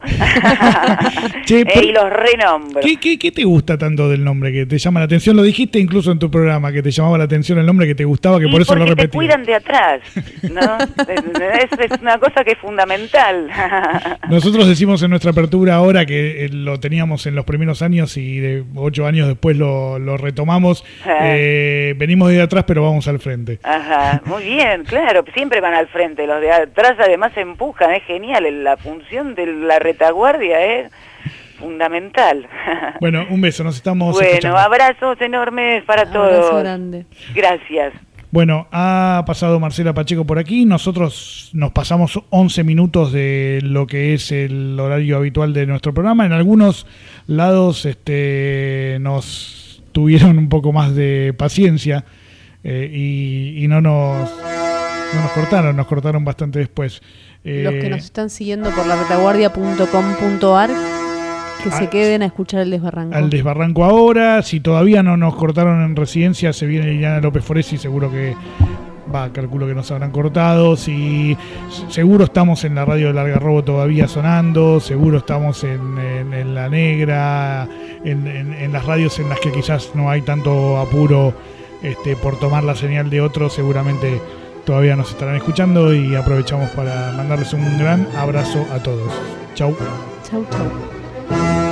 Y los renombro. ¿Qué te gusta tanto del nombre que te llama la atención? Lo dijiste incluso en tu programa, que te llamaba la atención el nombre, que te gustaba, que por eso lo repetías. Te cuidan de atrás, ¿no? es una cosa que es fundamental. Nosotros decimos en nuestra apertura ahora que lo teníamos en los primeros años y de 8 años después lo retomamos. Venimos de atrás, pero vamos al frente. Ajá, muy bien, claro, siempre van al frente. Los de atrás además empujan, es genial. La función de la retaguardia es fundamental. Bueno, un beso, nos estamos escuchando. Abrazos enormes para todos. Abrazo grande. Gracias. Bueno, ha pasado Marcela Pacheco por aquí. Nosotros nos pasamos 11 minutos de lo que es el horario habitual de nuestro programa. En algunos lados nos tuvieron un poco más de paciencia y no nos cortaron, nos cortaron bastante después. Los que nos están siguiendo por la retaguardia.com.ar, que se queden a escuchar el desbarranco. Al desbarranco ahora. Si todavía no nos cortaron en Residencia, se viene Liliana López Foresi, seguro que calculo que nos habrán cortado. Si seguro estamos en la radio del Algarrobo todavía sonando, seguro estamos en La Negra, en las radios en las que quizás no hay tanto apuro por tomar la señal de otros, seguramente todavía nos estarán escuchando, y aprovechamos para mandarles un gran abrazo a todos. Chau. Chau, chau.